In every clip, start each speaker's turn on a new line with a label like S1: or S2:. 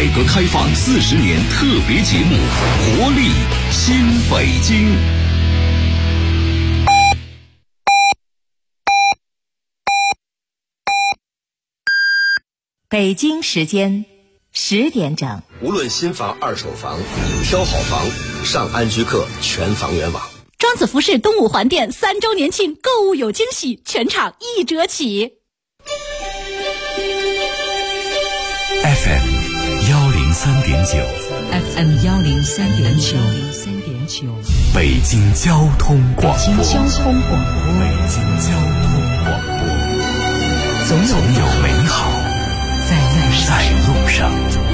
S1: 改革开放40年特别节目《活力新北京》。
S2: 北京时间10点整。
S3: 无论新房、二手房，挑好房，上安居客全房源网。
S2: 庄子服饰东五环店3周年庆，购物有惊喜，全场1折起。
S4: FM 103.9
S5: FM 103.9
S4: 北京交通广播。
S5: 北京交通广播，总有美好在路上。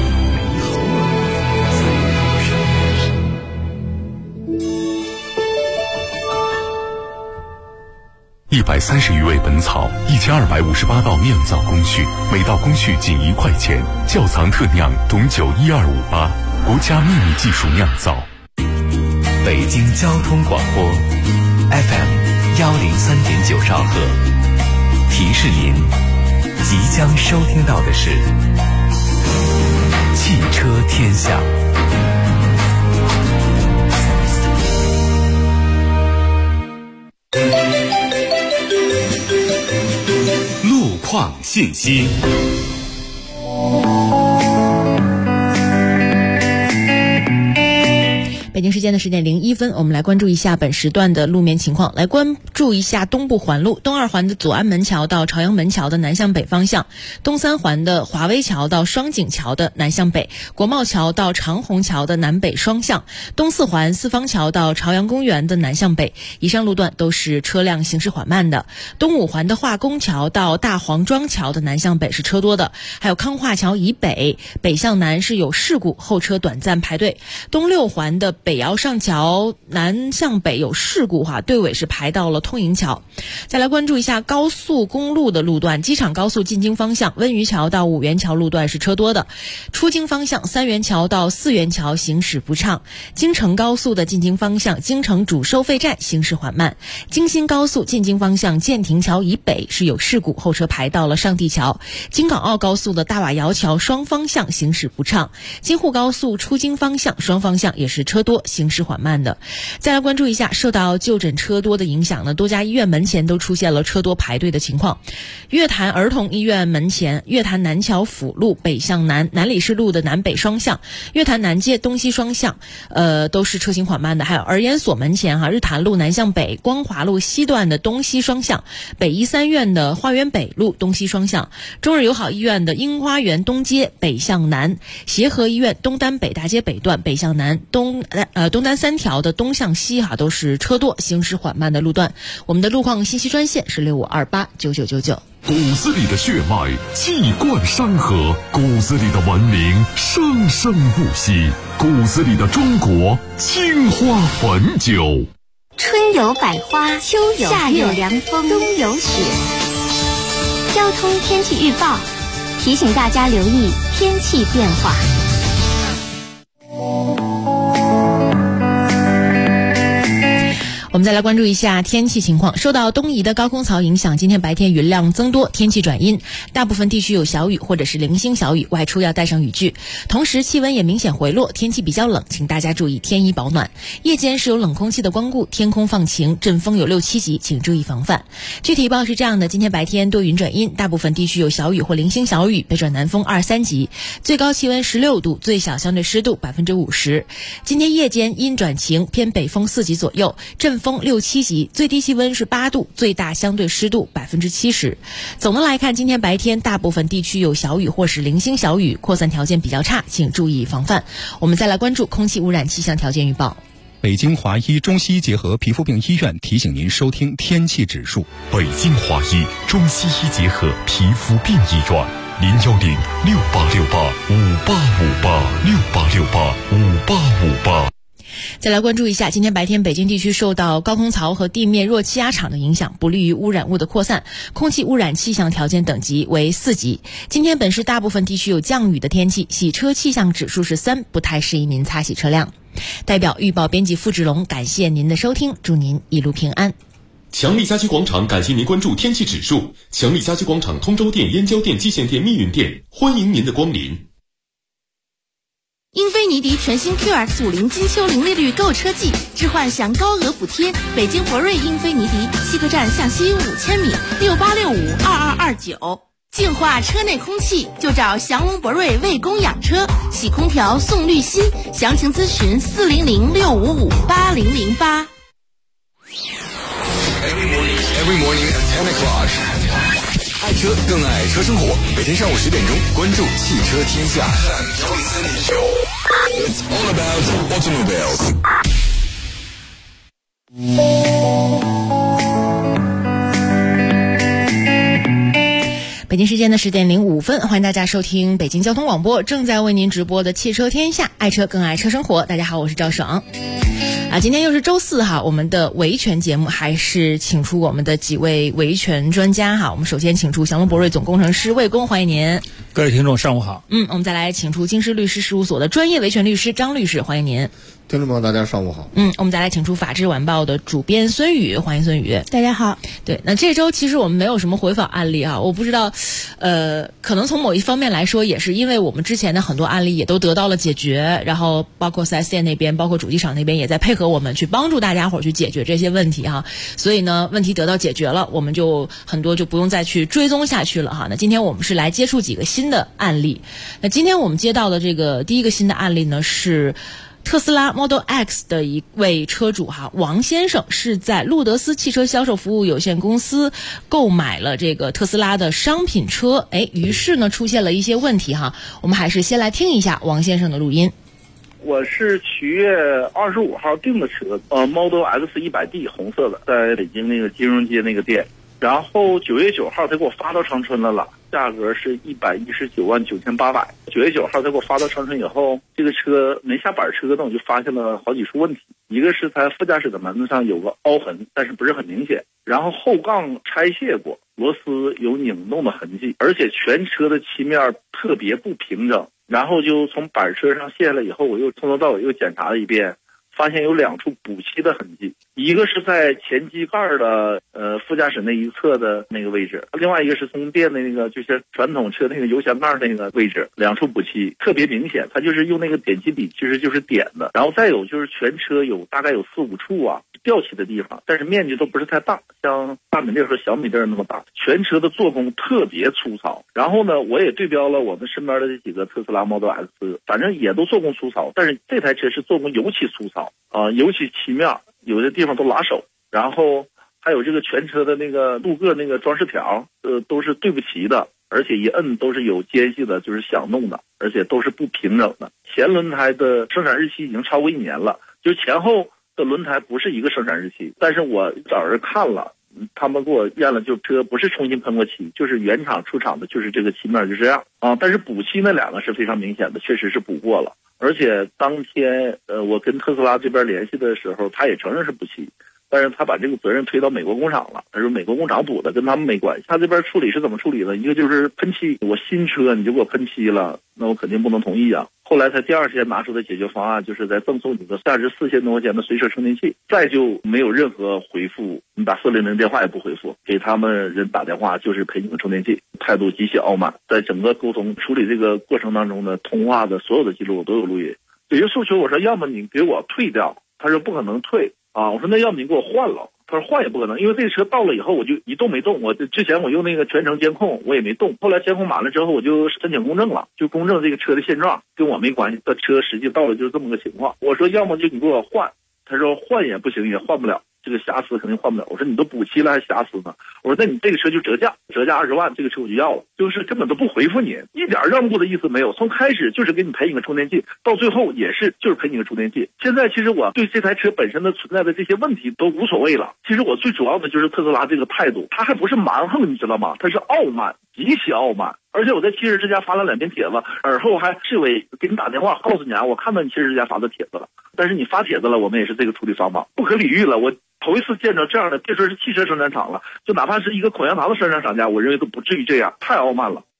S4: 130余味本草，1258道酿造工序，每道工序仅1块钱。窖藏特酿董酒12588，国家秘密技术酿造。
S6: 北京交通广播 FM 103.9兆赫，提示您即将收听到的是汽车天下。
S1: 路况信息。
S7: 北京时间的10点01分，我们来关注一下本时段的路面情况。来关注一下东部环路东2环的左安门桥到朝阳门桥的南向北方向，东3环的华威桥到双井桥的南向北，国贸桥到长虹桥的南北双向，东4环四方桥到朝阳公园的南向北，以上路段都是车辆行驶缓慢的。东5环的化工桥到大黄庄桥的南向北是车多的，还有康化桥以北北向南是有事故，后车短暂排队。东6环的北窑上桥南向北有事故队尾是排到了通营桥。再来关注一下高速公路的路段，机场高速进京方向温榆桥到五元桥路段是车多的，出京方向三元桥到四元桥行驶不畅，京承高速的进京方向京承主收费站行驶缓慢，京新高速进京方向建亭桥以北是有事故，后车排到了上地桥，京港澳高速的大瓦窑桥双方向行驶不畅，京沪高速出京方向双方向也是车多行驶缓慢的。再来关注一下受到就诊车多的影响呢，多家医院门前都出现了车多排队的情况。月坛儿童医院门前，月坛南桥辅路北向南，南礼士路的南北双向，月坛南街东西双向都是车行缓慢的。还有儿研所门前日坛路南向北，光华路西段的东西双向，北医三院的花园北路东西双向，中日友好医院的樱花园东街北向南，协和医院东单北大街北段北向南，东单3条的东向西都是车多行驶缓慢的路段。我们的路况信息专线是65289999。
S4: 骨子里的血脉气贯山河，骨子里的文明生生不息，骨子里的中国青花汾酒。
S8: 春有百花，秋有夏有凉风，冬有雪。交通天气预报提醒大家留意天气变化。
S7: 我们再来关注一下天气情况。受到东移的高空槽影响，今天白天云量增多，天气转阴，大部分地区有小雨或者是零星小雨，外出要带上雨具。同时气温也明显回落，天气比较冷，请大家注意添衣保暖。夜间是有冷空气的光顾，天空放晴，阵风有6、7级，请注意防范。具体预报是这样的：今天白天多云转阴，大部分地区有小雨或零星小雨，北转南风2、3级，最高气温16度，最小相对湿度50%。今天夜间阴转晴，偏北风4级左右，阵风6、7级，最低气温是8度，最大相对湿度70%。总的来看，今天白天大部分地区有小雨或是零星小雨，扩散条件比较差，请注意防范。我们再来关注空气污染气象条件预报。
S9: 北京华医中西医结合皮肤病医院提醒您收听天气指数。
S4: 北京华医中西医结合皮肤病医院，010-6868-5858，6868-5858。
S7: 再来关注一下，今天白天北京地区受到高空槽和地面弱气压场的影响，不利于污染物的扩散，空气污染气象条件等级为4级。今天本市大部分地区有降雨的天气，洗车气象指数是3，不太适宜您擦洗车辆。代表预报编辑付志龙，感谢您的收听，祝您一路平安。
S10: 强力家居广场感谢您关注天气指数。强力家居广场通州店、燕郊店、蓟县店、密云店，欢迎您的光临。
S11: 英菲尼迪全新 QX50 金秋零利率购车季，置换享高额补贴。北京博瑞英菲尼迪西客站向西5000米，68652229。净化车内空气就找祥龙博瑞为公养车，洗空调送滤芯，详情咨询40065558008。
S12: Every morning at 10 o'clock. 爱车更爱车生活，每天上午10点钟，关注汽车天下。It's all about automobiles.
S7: 北京时间的10点05分，欢迎大家收听北京交通广播正在为您直播的汽车天下，爱车更爱车生活。大家好，我是赵爽。今天又是周四哈，我们的维权节目还是请出我们的几位维权专家哈。我们首先请出祥龙博瑞总工程师魏工，欢迎您。
S13: 各位听众上午好。
S7: 我们再来请出京师律师事务所的专业维权律师张律师，欢迎您。
S14: 听众朋友大家上午好。
S7: 我们再来请出法制晚报的主编孙宇，欢迎孙宇。
S15: 大家好。
S7: 对，那这周其实我们没有什么回访案例啊，我不知道可能从某一方面来说，也是因为我们之前的很多案例也都得到了解决，然后包括 4S 店那边，包括主机厂那边也在配合我们去帮助大家伙去解决这些问题哈，所以呢问题得到解决了，我们就很多就不用再去追踪下去了哈。那今天我们是来接触几个新的案例。那今天我们接到的这个第一个新的案例呢，是特斯拉 Model X 的一位车主哈，王先生是在路德斯汽车销售服务有限公司购买了这个特斯拉的商品车，于是呢出现了一些问题哈。我们还是先来听一下王先生的录音。
S16: 我是7月25号订的车，Model X 100D 红色的，在北京那个金融街那个店。然后9月9号他给我发到长春了，价格是1199800。9月9号他给我发到长春以后，这个车没下板车呢，我就发现了好几处问题。一个是它副驾驶的门子上有个凹痕，但是不是很明显。然后后杠拆卸过，螺丝有拧动的痕迹，而且全车的漆面特别不平整。然后就从板车上卸下来以后，我又从头到尾又检查了一遍，发现有2处补漆的痕迹，一个是在前机盖的副驾驶那一侧的那个位置，另外一个是充电的那个就是传统车那个油箱盖那个位置，2处补漆特别明显，它就是用那个点漆笔其实就是点的。然后再有就是全车大概有4、5处啊掉漆的地方，但是面积都不是太大，像大米粒和小米粒那么大。全车的做工特别粗糙。然后呢，我也对标了我们身边的这几个特斯拉 Model X， 反正也都做工粗糙，但是这台车是做工尤其粗糙尤其漆面有的地方都拉手，然后还有这个全车的那个镀铬那个装饰条都是对不齐的，而且一摁都是有间隙的，就是响动的，而且都是不平整的。前轮胎的生产日期已经超过1年了，就前后的轮胎不是一个生产日期，但是我找人看了，他们给我验了，就车不是重新喷过漆，就是原厂出厂的，就是这个漆面就这样但是补漆那2个是非常明显的，确实是补过了。而且当天我跟特斯拉这边联系的时候，他也承认是补漆，但是他把这个责任推到美国工厂了，他说美国工厂补的，跟他们没关系。他这边处理是怎么处理的？一个就是喷漆，我新车你就给我喷漆了，那我肯定不能同意啊。后来他第2天拿出的解决方案，就是再赠送你个价值4000多块钱的随车充电器，再就没有任何回复，你打400电话也不回复，给他们人打电话就是赔你个充电器，态度极其傲慢。在整个沟通处理这个过程当中呢，通话的所有的记录我都有录音。有些诉求我说要么你给我退掉，他说不可能退我说那要么你给我换了，他说换也不可能，因为这个车到了以后我就一动没动，我之前我用那个全程监控我也没动，后来监控满了之后我就申请公证了，就公证这个车的现状，跟我没关系，这车实际到了就是这么个情况。我说要么就你给我换，他说换也不行，也换不了，这个瑕疵肯定换不了。我说你都补漆了还瑕疵呢？我说那你这个车就折价20万，这个车我就要了，就是根本都不回复你，一点让步的意思没有，从开始就是给你赔你个充电器，到最后也是就是赔你个充电器。现在其实我对这台车本身的存在的这些问题都无所谓了，其实我最主要的就是特斯拉这个态度，他还不是蛮横，你知道吗？他是傲慢，极其傲慢。而且我在汽车之家发了2篇帖子，而后还市委给你打电话告诉你我看到你汽车之家发的帖子了，但是你发帖子了，我们也是这个处理方法，不可理喻了。我头一次见着这样的，别说是汽车生产厂了，就哪怕是一个口香糖的生产厂家，我认为都不至于这样，太傲慢了。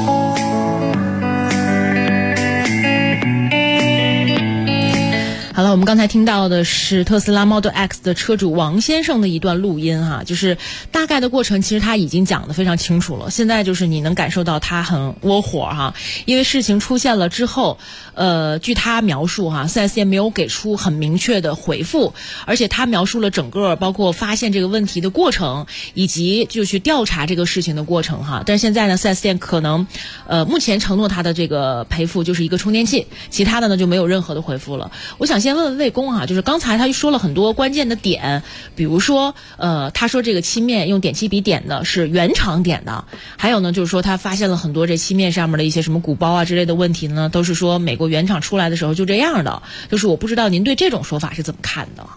S7: 好了， 我们刚才听到的是特斯拉 Model X 的车主王先生的一段录音哈，就是大概的过程其实他已经讲得非常清楚了。现在就是你能感受到他很窝火哈，因为事情出现了之后，据他描述哈，4S店没有给出很明确的回复，而且他描述了整个包括发现这个问题的过程，以及就去调查这个事情的过程哈。但是现在呢，4S店可能目前承诺他的这个赔付就是一个充电器，其他的呢就没有任何的回复了。我想先问问魏工哈，就是刚才他说了很多关键的点，比如说他说这个漆面用点漆笔点的是原厂点的，还有呢就是说他发现了很多这漆面上面的一些什么鼓包啊之类的问题呢，都是说美国原厂出来的时候就这样的，就是我不知道您对这种说法是怎么看的？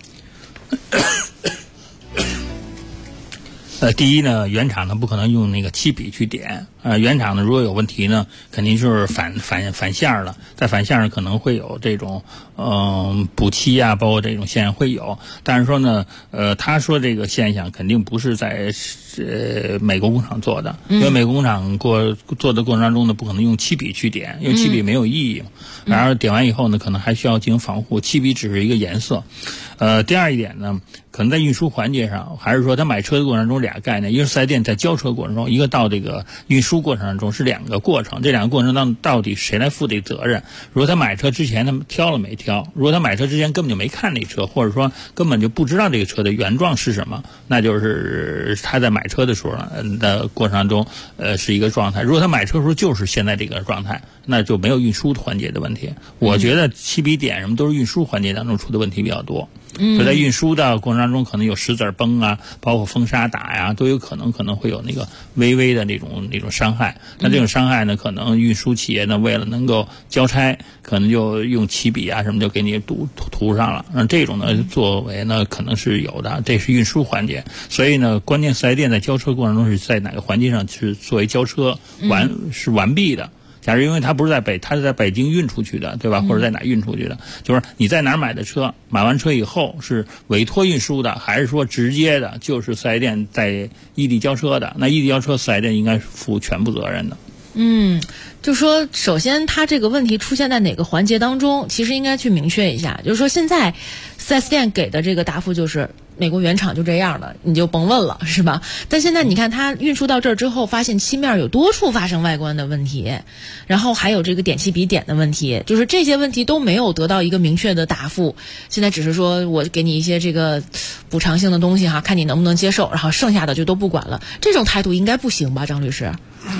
S13: 第一呢，原厂呢不可能用那个漆笔去点，原厂呢如果有问题呢，肯定就是反线了，在反线上可能会有这种补漆啊，包括这种现象会有，但是说呢，他说这个现象肯定不是在美国工厂做的，因为美国工厂做的过程当中呢，不可能用漆笔去点，因为漆笔没有意义，然而点完以后呢，可能还需要进行防护，漆笔只是一个颜色。第二一点呢，可能在运输环节上，还是说他买车的过程中俩概念，一个是4S店在交车过程中，一个到这个运输过程当中，是两个过程，这两个过程当中到底谁来负这责任？如果他买车之前他们挑了没挑，如果他买车之前根本就没看这车，或者说根本就不知道这个车的原状是什么，那就是他在买车的时候的过程当中是一个状态。如果他买车的时候就是现在这个状态，那就没有运输环节的问题。我觉得漆笔点什么都是运输环节当中出的问题比较多。就在运输的过程当中，可能有石子崩啊，包括风沙打呀，都有可能会有那个微微的那种伤害。那这种伤害呢，可能运输企业呢为了能够交差，可能就用漆笔啊什么就给你涂上了。那这种呢作为呢可能是有的，这是运输环节。所以呢，关键4S店在交车过程中是在哪个环节上是作为交车完毕的。假如因为他不是他是在北京运出去的，对吧？或者在哪运出去的？就是你在哪儿买的车，买完车以后是委托运输的，还是说直接的，就是4S店在异地交车的？那异地交车4S店应该负全部责任的。
S7: 就说首先他这个问题出现在哪个环节当中，其实应该去明确一下。就是说现在 4S 店给的这个答复就是美国原厂就这样的，你就甭问了，是吧？但现在你看他运输到这儿之后，发现漆面有多处发生外观的问题，然后还有这个点漆笔点的问题，就是这些问题都没有得到一个明确的答复。现在只是说我给你一些这个补偿性的东西哈，看你能不能接受，然后剩下的就都不管了。这种态度应该不行吧，张律师？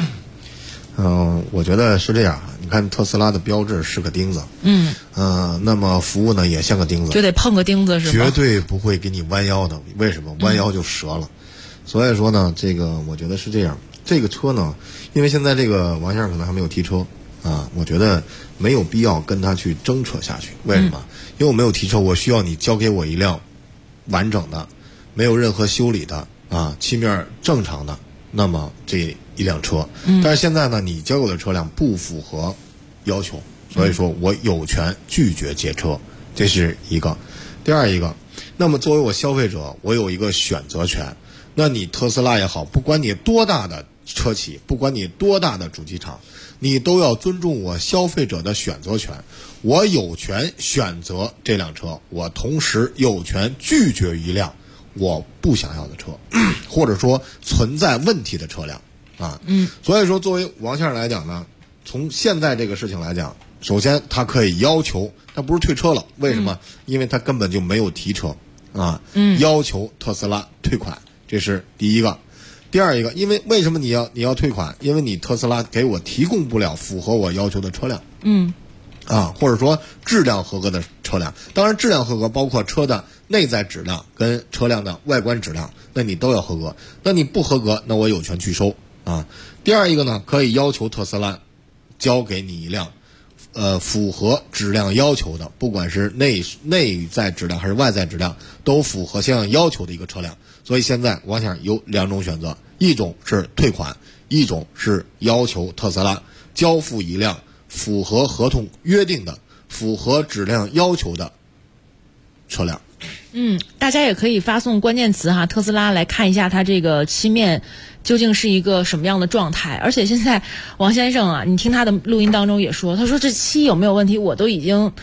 S14: 我觉得是这样。你看特斯拉的标志是个钉子，那么服务呢也像个钉子，
S7: 就得碰个钉子是吗？
S14: 绝对不会给你弯腰的。为什么？弯腰就折了。所以说呢，这个我觉得是这样。这个车呢，因为现在这个王先生可能还没有提车啊，我觉得没有必要跟他去争扯下去。为什么？因为我没有提车，我需要你交给我一辆完整的、没有任何修理的啊，漆面正常的，那么这一辆车。但是现在呢，你交给我的车辆不符合要求，所以说我有权拒绝借车，这是一个。第二一个，那么作为我消费者，我有一个选择权。那你特斯拉也好，不管你多大的车企，不管你多大的主机厂，你都要尊重我消费者的选择权。我有权选择这辆车，我同时有权拒绝一辆我不想要的车，或者说存在问题的车辆啊。所以说作为王先生来讲呢，从现在这个事情来讲，首先他可以要求，他不是退车了，为什么？因为他根本就没有提车啊。要求特斯拉退款，这是第一个。第二一个，因为为什么你要退款？因为你特斯拉给我提供不了符合我要求的车辆。或者说质量合格的车辆。当然质量合格包括车的内在质量跟车辆的外观质量，那你都要合格。那你不合格，那我有权拒收啊。第二一个呢，可以要求特斯拉交给你一辆符合质量要求的，不管是内在质量还是外在质量都符合相应要求的一个车辆。所以现在王先生有两种选择，一种是退款，一种是要求特斯拉交付一辆符合合同约定的、符合质量要求的车辆。
S7: 大家也可以发送关键词哈，特斯拉来看一下它这个漆面究竟是一个什么样的状态。而且现在王先生啊，你听他的录音当中也说，他说这漆有没有问题，我都已经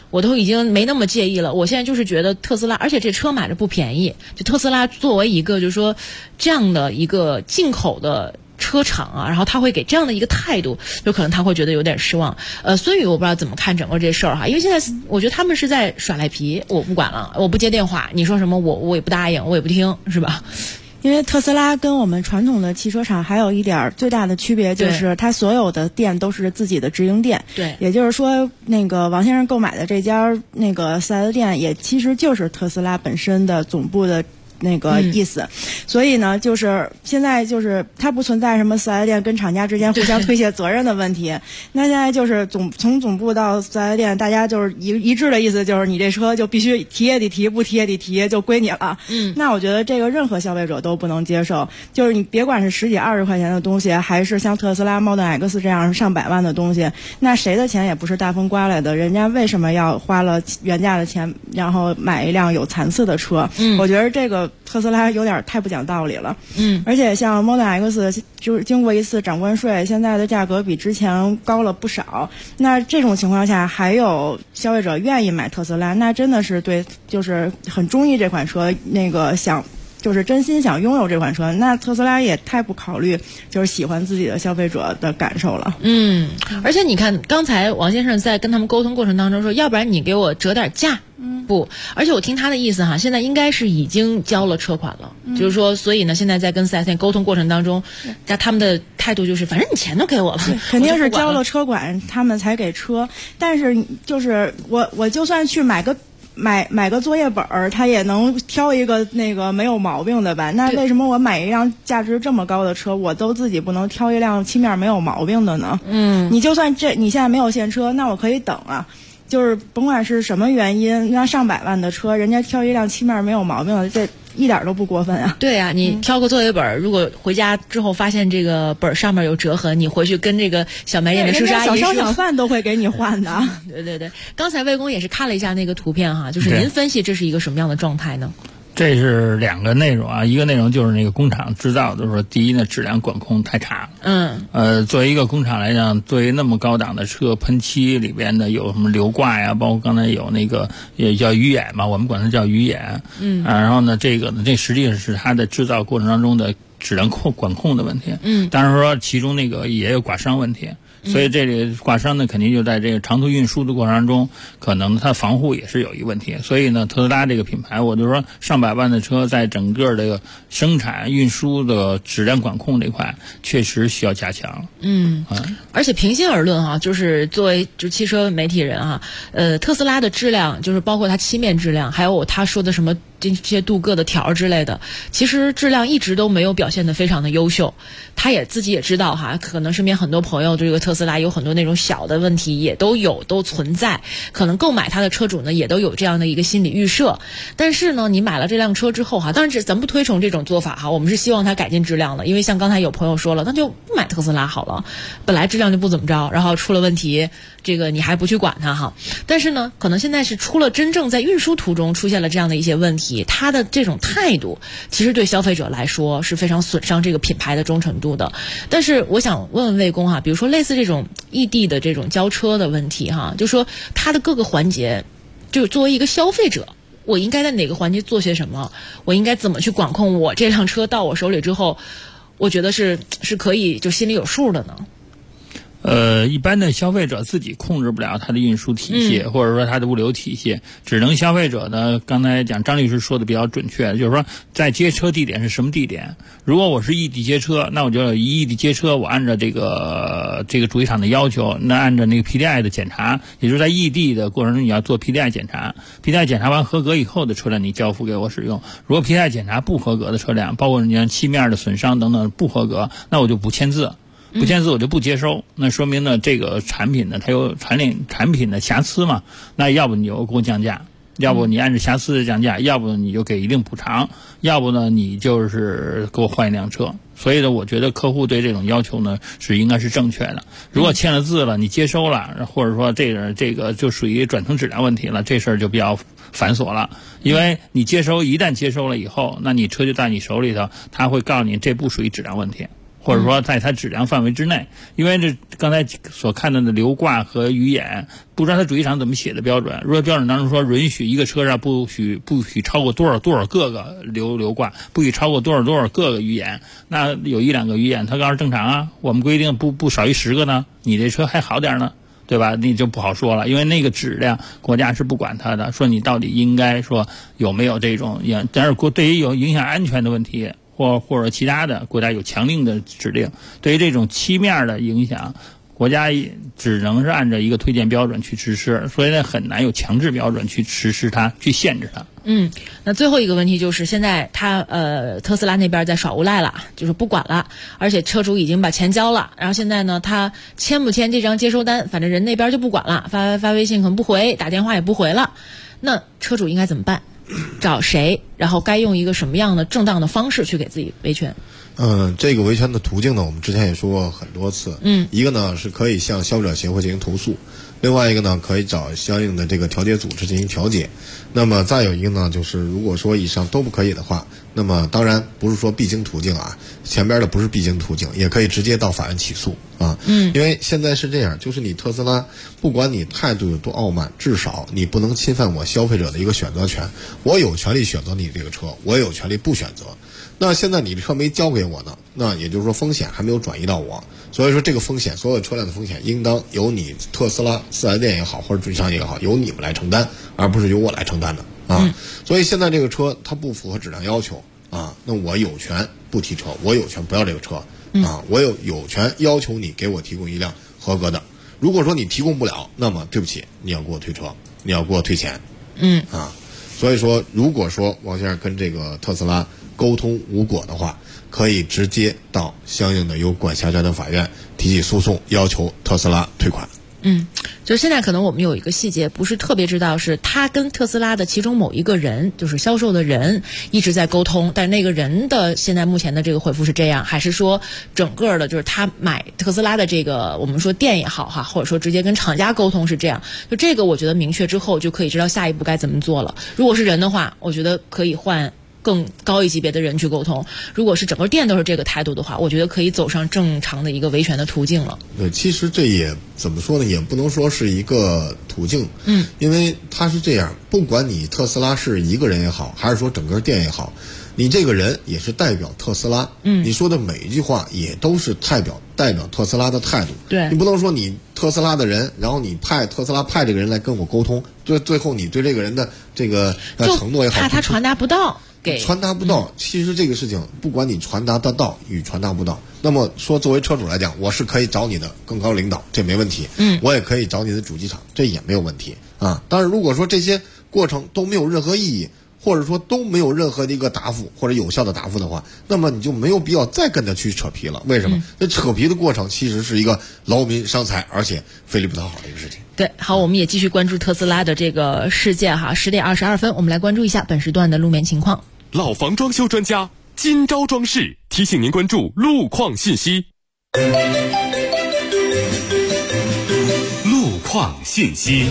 S7: 我都已经没那么介意了。我现在就是觉得特斯拉，而且这车买着不便宜，就特斯拉作为一个就是说这样的一个进口的车厂啊，然后他会给这样的一个态度，有可能他会觉得有点失望。孙宇我不知道怎么看整个这事儿哈，因为现在我觉得他们是在耍赖皮，我不管了，我不接电话，你说什么我也不答应，我也不听，是吧？
S15: 因为特斯拉跟我们传统的汽车厂还有一点最大的区别，就是它所有的店都是自己的直营店。
S7: 对，
S15: 也就是说，那个王先生购买的这家那个4S店，也其实就是特斯拉本身的总部的那个意思。所以呢，就是现在就是它不存在什么4S店跟厂家之间互相推卸责任的问题。那现在就是从总部到4S店，大家就是一致的意思，就是你这车就必须提也得提，不提也得提，就归你了。那我觉得这个任何消费者都不能接受，就是你别管是10几20块钱的东西，还是像特斯拉 Model X 这样上百万的东西，那谁的钱也不是大风刮来的，人家为什么要花了原价的钱，然后买一辆有残次的车？我觉得这个特斯拉有点太不讲道理了。而且像 Model X 就是经过一次涨关税，现在的价格比之前高了不少。那这种情况下，还有消费者愿意买特斯拉，那真的是对，就是很中意这款车，那个就是真心想拥有这款车。那特斯拉也太不考虑就是喜欢自己的消费者的感受了。
S7: 而且你看，刚才王先生在跟他们沟通过程当中说，要不然你给我折点价。不，而且我听他的意思哈，现在应该是已经交了车款了，就是说，所以呢，现在在跟4S店沟通过程当中，他们的态度就是，反正你钱都给我了，
S15: 肯定是交了车款，他们才给车。但是就是我就算去买个作业本儿，他也能挑一个那个没有毛病的吧？那为什么我买一辆价值这么高的车，我都自己不能挑一辆漆面没有毛病的呢？你就算你现在没有现车，那我可以等啊。就是甭管是什么原因，那上百万的车，人家挑一辆漆面没有毛病的，这一点都不过分啊。
S7: 对啊，你挑个作业本，如果回家之后发现这个本上面有折痕，你回去跟这个小卖店的叔叔阿姨说，
S15: 小商小贩都会给你换的。
S7: 对，刚才魏工也是看了一下那个图片哈，就是您分析这是一个什么样的状态呢？
S13: 这是两个内容啊，一个内容就是那个工厂制造的时候，第一呢，质量管控太差了。作为一个工厂来讲，作为那么高档的车，喷漆里边的有什么流挂呀，包括刚才有那个也叫鱼眼嘛，我们管它叫鱼眼。然后呢，这个呢，这实际上是它的制造过程当中的质量管控的问题。当然说其中那个也有刮伤问题。所以这里刮伤呢，肯定就在这个长途运输的过程当中，可能它防护也是有一问题。所以呢，特斯拉这个品牌，我就说上百万的车，在整个这个生产运输的质量管控这块，确实需要加强。
S7: 而且平心而论哈，就是作为汽车媒体人哈，特斯拉的质量，就是包括它漆面质量，还有他说的什么这些镀铬的条之类的，其实质量一直都没有表现得非常的优秀。他也自己也知道哈，可能身边很多朋友对这个特斯拉有很多那种小的问题也都存在，可能购买它的车主呢也都有这样的一个心理预设。但是呢，你买了这辆车之后哈，当然咱们不推崇这种做法哈，我们是希望它改进质量的，因为像刚才有朋友说了，那就不买特斯拉好了，本来质量就不怎么着，然后出了问题，这个你还不去管它哈。但是呢，可能现在是出了真正在运输途中出现了这样的一些问题，他的这种态度其实对消费者来说是非常损伤这个品牌的忠诚度的。但是我想问问魏工哈，比如说类似这种异地的这种交车的问题哈，就说它的各个环节，就作为一个消费者，我应该在哪个环节做些什么？我应该怎么去管控我这辆车到我手里之后，我觉得是可以就心里有数的呢？
S13: 一般的消费者自己控制不了它的运输体系，或者说它的物流体系，只能消费者呢，刚才讲张律师说的比较准确，就是说在接车地点是什么地点。如果我是异地接车，那我就异地接车，我按照这个主机厂的要求，那按照那个 PDI 的检查，也就是在异地的过程中你要做 PDI 检查， PDI 检查完合格以后的车辆你交付给我使用。如果 PDI 检查不合格的车辆，包括你像漆面的损伤等等不合格，那我就不签字。不签字我就不接收，那说明呢这个产品呢它有产品的瑕疵嘛，那要不你就给我降价，要不你按照瑕疵的降价，要不你就给一定补偿，要不呢你就是给我换一辆车。所以呢，我觉得客户对这种要求呢是应该是正确的。如果签了字了，你接收了，或者说这个就属于转成质量问题了，这事儿就比较繁琐了。因为你一旦接收了以后，那你车就在你手里头，他会告诉你这不属于质量问题。 或者说在它质量范围之内，因为这刚才所看到的流挂和鱼眼，不知道它主机厂怎么写的标准。如果标准当中说允许一个车上不许超过多少个流挂，不许超过多少个鱼眼，那有1-2个鱼眼，它刚是正常啊。我们规定不少于10个呢，你这车还好点呢，对吧？你就不好说了，因为那个质量国家是不管它的，说你到底应该说有没有这种但是对于有影响安全的问题。或者其他的国家有强令的指令，对于这种漆面的影响，国家只能是按照一个推荐标准去实施，所以呢很难有强制标准去实施它，去限制它。
S7: 那最后一个问题就是现在特斯拉那边在耍无赖了，就是不管了，而且车主已经把钱交了，然后现在呢他签不签这张接收单，反正人那边就不管了，发微信可能不回，打电话也不回了，那车主应该怎么办？找谁？然后该用一个什么样的正当的方式去给自己维权？
S14: 这个维权的途径呢，我们之前也说过很多次。一个呢是可以向消费者协会进行投诉，另外一个呢可以找相应的这个调解组织进行调解。那么再有一个呢，就是如果说以上都不可以的话，那么当然不是说必经途径啊，前边的不是必经途径，也可以直接到法院起诉啊。因为现在是这样，就是你特斯拉，不管你态度有多傲慢，至少你不能侵犯我消费者的一个选择权。我有权利选择你这个车，我也有权利不选择。那现在你的车没交给我呢，那也就是说风险还没有转移到我，所以说这个风险，所有车辆的风险应当由你特斯拉4S店也好，或者主机厂也好，由你们来承担，而不是由我来承担的啊。所以现在这个车它不符合质量要求啊，那我有权不提车，我有权不要这个车啊，我有权要求你给我提供一辆合格的。如果说你提供不了，那么对不起，你要给我退车，你要给我退钱。所以说如果说王先生跟这个特斯拉沟通无果的话，可以直接到相应的由管辖权的法院提起诉讼，要求特斯拉退款。
S7: 就是现在可能我们有一个细节不是特别知道，是他跟特斯拉的其中某一个人，就是销售的人一直在沟通，但是那个人的现在目前的这个回复是这样，还是说整个的就是他买特斯拉的这个我们说店也好哈，或者说直接跟厂家沟通是这样，就这个我觉得明确之后就可以知道下一步该怎么做了。如果是人的话，我觉得可以换更高一级别的人去沟通，如果是整个店都是这个态度的话，我觉得可以走上正常的一个维权的途径了。
S14: 其实这也怎么说呢，也不能说是一个途径，因为它是这样，不管你特斯拉是一个人也好，还是说整个店也好，你这个人也是代表特斯拉，你说的每一句话也都是代表特斯拉的态度。
S7: 对，
S14: 你不能说你特斯拉的人，然后你特斯拉派这个人来跟我沟通，最后你对这个人的这个承诺也好，
S7: 怕他传达不到。
S14: 传达不到，其实这个事情不管你传达得到与传达不到，那么说作为车主来讲，我是可以找你的更高领导，这没问题。我也可以找你的主机厂，这也没有问题啊。当然如果说这些过程都没有任何意义，或者说都没有任何的一个答复或者有效的答复的话，那么你就没有必要再跟他去扯皮了。为什么？这扯皮的过程其实是一个劳民伤财，而且费力不讨好的一个事情。
S7: 对，好，我们也继续关注特斯拉的这个事件哈。10点22分，我们来关注一下本时段的路面情况。
S10: 老房装修专家今朝装饰提醒您关注路况信息。路况信息。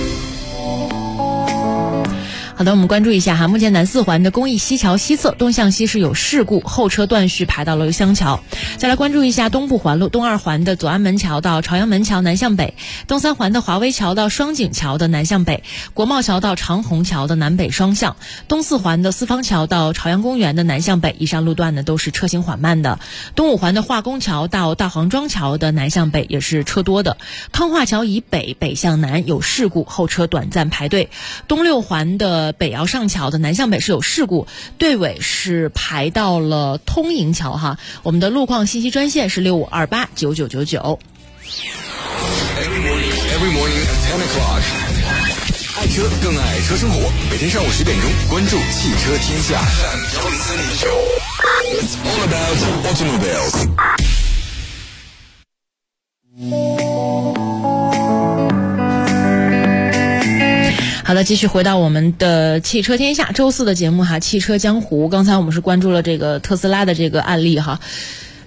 S7: 好的，我们关注一下哈，目前南四环的公益西桥西侧东向西是有事故，后车断续排到了香桥。再来关注一下东部环路东二环的左安门桥到朝阳门桥南向北，东三环的华威桥到双井桥的南向北，国贸桥到长虹桥的南北双向，东四环的四方桥到朝阳公园的南向北，以上路段呢都是车行缓慢的。东五环的化工桥到大黄庄桥的南向北也是车多的。康化桥以北北向南有事故，后车短暂排队。东六环的北窑上桥的南向北是有事故，队尾是排到了通营桥哈。我们的路况信息专线是65289999。
S12: Every morning at 10 o'clock. 爱车更爱车生活，每天上午10点钟关注汽车天下。It's all about automobiles.
S7: 好的，继续回到我们的汽车天下周四的节目哈，汽车江湖。刚才我们是关注了这个特斯拉的这个案例哈。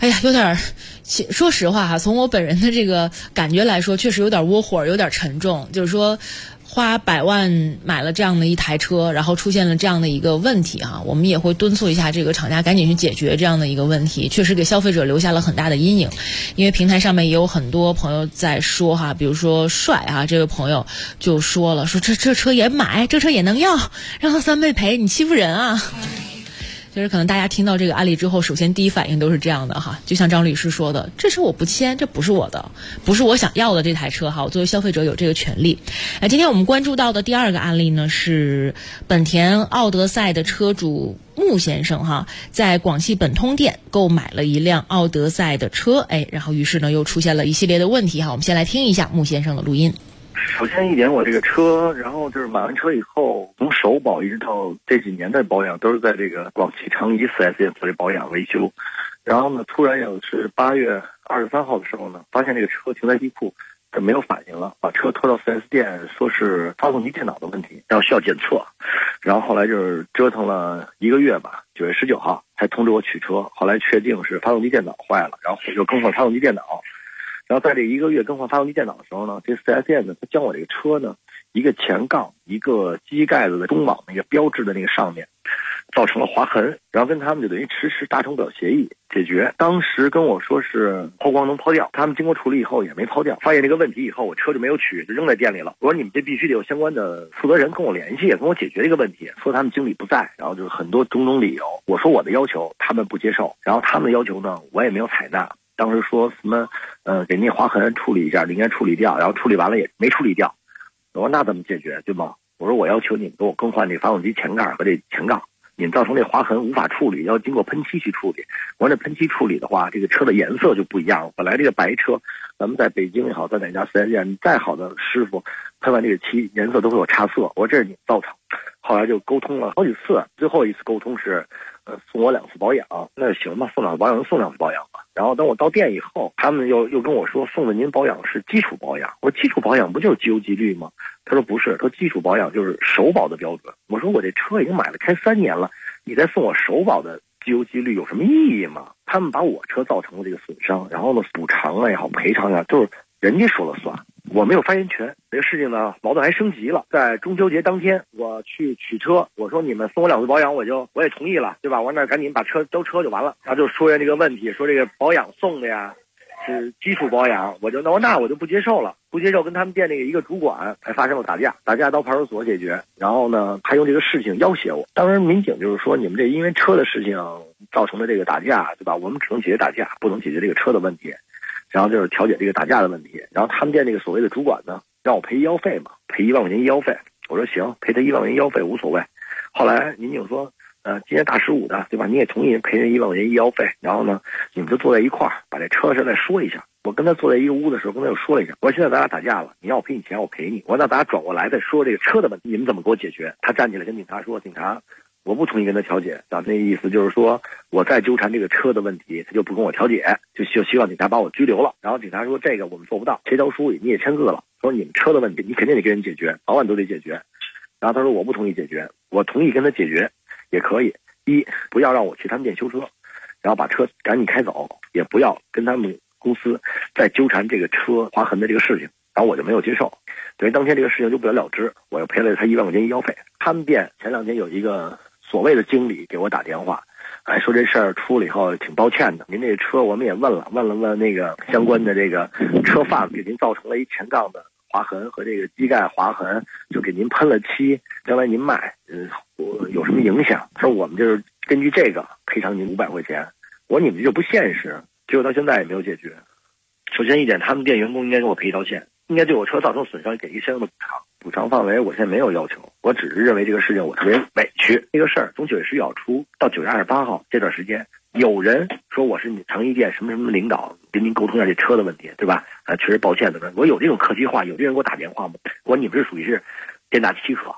S7: 哎呀，有点，说实话哈，从我本人的这个感觉来说，确实有点窝火，有点沉重。就是说，花100万买了这样的一台车，然后出现了这样的一个问题哈，我们也会敦促一下这个厂家赶紧去解决这样的一个问题，确实给消费者留下了很大的阴影。因为平台上面也有很多朋友在说哈，比如说帅啊这位朋友就说了，说这车也买，这车也能要，让他3倍赔，你欺负人啊！就是可能大家听到这个案例之后，首先第一反应都是这样的哈，就像张律师说的，这车我不签，这不是我的，不是我想要的这台车哈，我作为消费者有这个权利。今天我们关注到的第二个案例呢，是本田奥德赛的车主穆先生哈，在广汽本通店购买了一辆奥德赛的车，然后于是呢又出现了一系列的问题哈，我们先来听一下穆先生的录音。
S17: 首先一点，我这个车，然后就是买完车以后，从首保一直到这几年的保养，都是在这个广汽长宜 4S 店做这保养维修。然后呢，突然也是8月23号的时候呢，发现这个车停在地库是没有反应了，把车拖到 4S 店，说是发动机电脑的问题，然后需要检测。然后后来就是折腾了1个月吧，9月19号才通知我取车，后来确定是发动机电脑坏了，然后我就更换发动机电脑。然后在这1个月更换发动机电脑的时候呢，这 4S 店呢，他将我这个车呢，一个前杠，一个机盖子的中网那个标志的那个上面，造成了划痕，然后跟他们就等于迟迟达成不了协议解决。当时跟我说是抛光能抛掉，他们经过处理以后也没抛掉，发现这个问题以后，我车就没有取，就扔在店里了。我说你们这必须得有相关的负责人跟我联系，跟我解决这个问题。说他们经理不在，然后就是很多种种理由。我说我的要求他们不接受，然后他们的要求呢，我也没有采纳。当时说什么给那划痕处理一下，应该处理掉，然后处理完了也没处理掉。我说那怎么解决，对吗？我说我要求你们给我更换这发动机前盖和这前杠，你们造成这划痕无法处理，要经过喷漆去处理。我说这喷漆处理的话，这个车的颜色就不一样了。本来这个白车，咱们在北京也好，在哪家 4S 店，再好的师傅喷完这个漆，颜色都会有差色。我说这是你造成。后来就沟通了好几次，最后一次沟通是送我2次保养，那就行吧，送2次保养就送2次保养吧。然后等我到店以后，他们又跟我说送的您保养是基础保养。我说基础保养不就是机油机滤吗？他说不是，他说基础保养就是首保的标准。我说我这车已经买了开3年了，你再送我首保的机油机滤有什么意义吗？他们把我车造成了这个损伤，然后呢补偿啊也好，赔偿啊，就是人家说了算，我没有发言权。这个事情呢，矛盾还升级了。在中秋节当天，我去取车，我说你们送我2次保养，我也同意了，对吧？我说那赶紧把车交车就完了。然后就说这个问题，说这个保养送的呀是基础保养，那我就不接受了，不接受，跟他们店那个一个主管还发生了打架到派出所解决。然后呢，还用这个事情要挟我。当时民警就是说，你们这因为车的事情造成的这个打架，对吧？我们只能解决打架，不能解决这个车的问题。然后就是调解这个打架的问题。然后他们店那个所谓的主管呢，让我赔医药费嘛，赔1万块钱医药费。我说行，赔他1万块钱医药费无所谓。后来民警说，今年大15的，对吧？你也同意赔人1万块钱医药费。然后呢，你们就坐在一块儿，把这车的事再说一下。我跟他坐在一个屋的时候，跟他又说了一下，我说现在咱俩打架了，你要我赔你钱，我赔你。我说那咱俩转过来再说这个车的问题，你们怎么给我解决？他站起来跟警察说，警察，我不同意跟他调解，那意思就是说我再纠缠这个车的问题，他就不跟我调解，就希望警察把我拘留了。然后警察说这个我们做不到，协调书里你也签字了，说你们车的问题你肯定得跟人解决，早晚都得解决。然后他说我不同意解决，我同意跟他解决也可以，一不要让我去他们店修车，然后把车赶紧开走，也不要跟他们公司再纠缠这个车划痕的这个事情。然后我就没有接受，等于当天这个事情就不了了之，我又赔了他1万块钱医药费。他们店前2天有一个所谓的经理给我打电话，说这事儿出了以后挺抱歉的，您这车我们也问了那个相关的这个车贩，给您造成了一前杠的划痕和这个机盖划痕，就给您喷了漆，将来您卖有什么影响？说我们就是根据这个赔偿您500块钱。我说你们这就不现实，结果到现在也没有解决。首先一点，他们店员工应该给我赔一道歉，应该对我车造成损伤给一相应的补偿。补偿范围我现在没有要求，我只是认为这个事情我特别委屈。这个事儿从9月11号出到9月28号这段时间，有人说我是你长宜店什么什么领导，跟您沟通一下这车的问题，对吧？确实抱歉的。我有这种客气话，有这人给我打电话吗？我说你们是属于是店大欺客。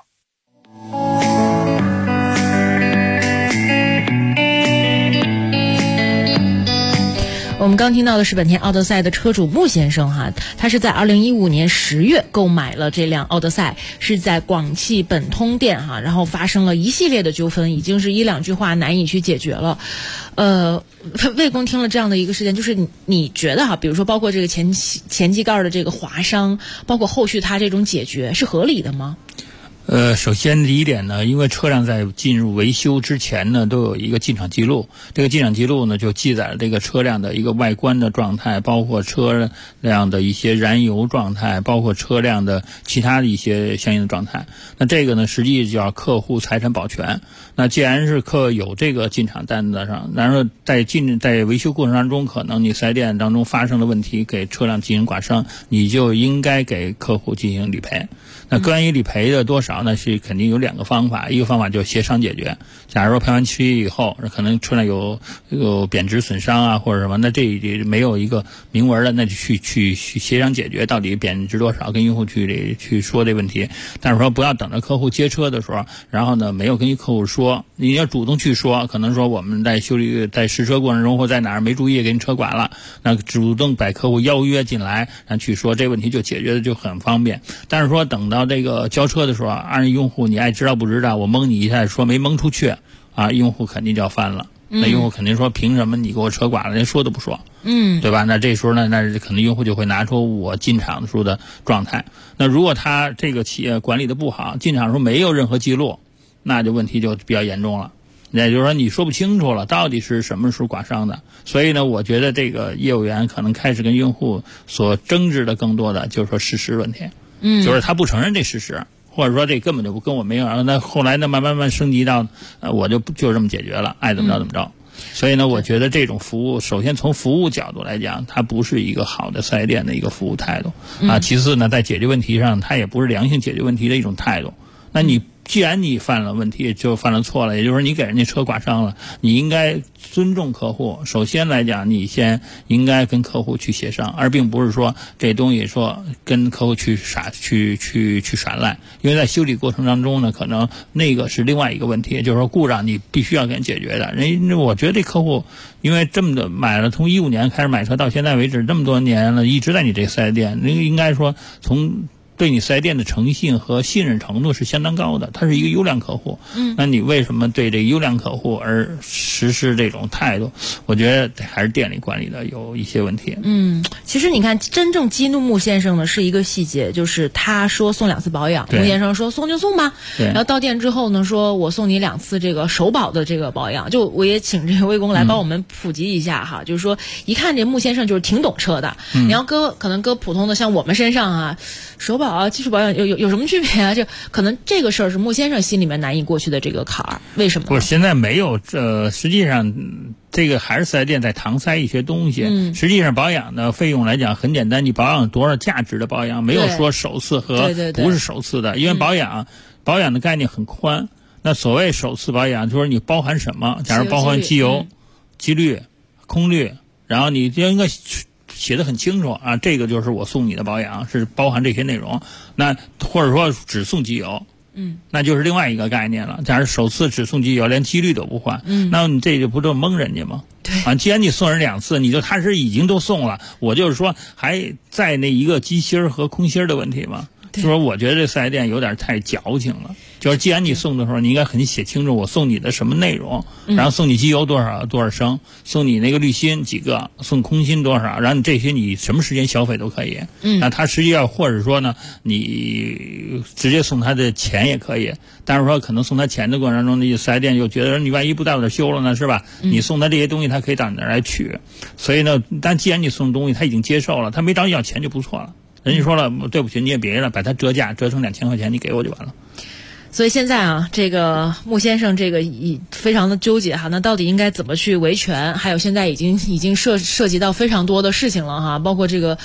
S7: 我们刚听到的是本田奥德赛的车主穆先生哈，他是在2015年10月购买了这辆奥德赛，是在广汽本通店哈，然后发生了一系列的纠纷，已经是一两句话难以去解决了。魏工听了这样的一个事件，就是你觉得哈，比如说包括这个前机盖的这个划伤，包括后续它这种解决是合理的吗？
S13: 首先第一点呢，因为车辆在进入维修之前呢，都有一个进厂记录。这个进厂记录呢，就记载了这个车辆的一个外观的状态，包括车辆的一些燃油状态，包括车辆的其他的一些相应的状态。那这个呢，实际叫客户财产保全。那既然是有这个进厂单子上，然后在维修过程当中，可能你4S店当中发生的问题，给车辆进行剐伤，你就应该给客户进行理赔。那关于理赔的多少呢，是肯定有2个方法，一个方法就是协商解决。假如说赔完期以后，可能车辆有贬值损伤啊或者什么，那这没有一个明文的，那就去协商解决，到底贬值多少，跟用户去说这问题。但是说不要等着客户接车的时候，然后呢没有跟客户说，你要主动去说，可能说我们在试车过程中或在哪儿没注意给你车剐了，那主动把客户邀约进来，然后去说，这问题就解决的就很方便。但是说等到这个交车的时候，按用户你爱知道不知道，我蒙你一下说没蒙出去啊，用户肯定就要翻了。那用户肯定说凭什么你给我车剐了，连说都不说，对吧？那这时候呢，那可能用户就会拿出我进厂的时候的状态。那如果他这个企业管理的不好，进厂的时候没有任何记录，那就问题就比较严重了。也就是说你说不清楚了到底是什么时候剐伤的。所以呢，我觉得这个业务员可能开始跟用户所争执的更多的就是说事实问题，就是他不承认这事实，或者说这根本就不跟我没有，那后来呢慢慢升级到我就这么解决了，爱怎么着怎么着。所以呢，我觉得这种服务，首先从服务角度来讲，它不是一个好的4S店的一个服务态度啊。其次呢，在解决问题上，它也不是良性解决问题的一种态度。那你既然你犯了问题，就犯了错了，也就是说你给人家车剐伤了，你应该尊重客户。首先来讲，你先应该跟客户去协商，而并不是说这东西说跟客户去耍赖。因为在修理过程当中呢，可能那个是另外一个问题，就是说故障你必须要给人解决的。我觉得这客户因为这么的买了，从15年开始买车到现在为止这么多年了，一直在你这4S店，应该说从对你4S店的诚信和信任程度是相当高的，他是一个优良客户。那你为什么对这个优良客户而实施这种态度？我觉得还是店里管理的有一些问题。
S7: 其实你看，真正激怒穆先生的是一个细节，就是他说送2次保养，穆先生说送就送吧，然后到店之后呢，说我送你2次这个首保的这个保养。就我也请这个魏工来帮我们普及一下哈，就是说一看这穆先生就是挺懂车的。你要可能搁普通的像我们身上啊，首保技术保养有什么区别啊？就可能这个事儿是穆先生心里面难以过去的这个坎儿，为什么？
S13: 不是现在没有实际上这个还是4S店在搪塞一些东西。实际上保养的费用来讲很简单，你保养多少价值的保养，没有说首次和不是首次的，因为保养的概念很宽。那所谓首次保养，就是你包含什么？假如包含机油、机滤、空滤，然后你就应该写得很清楚啊，这个就是我送你的保养是包含这些内容。那或者说只送机油，那就是另外一个概念了。假如首次只送机油，连机滤都不换，那你这就不就蒙人家吗？对既然你送人2次，你就踏实已经都送了，我就是说还在那一个机芯和空芯的问题嘛。就说我觉得这4S店有点太矫情了。就是既然你送的时候，你应该很写清楚我送你的什么内容，然后送你机油多少升，送你那个滤芯几个，送空芯多少，然后你这些你什么时间消费都可以。那他实际上或者说呢，你直接送他的钱也可以，但是说可能送他钱的过程中，那4S店就觉得你万一不到那修了呢，是吧？你送他这些东西，他可以到你那儿来取。所以呢，但既然你送东西，他已经接受了，他没找你要钱就不错了。人家说了，对不起，你也别了，把它折价折成2000块钱，你给我就完了。
S7: 所以现在啊，这个穆先生这个非常的纠结哈，那到底应该怎么去维权？还有现在已经涉及到非常多的事情了哈，包括这个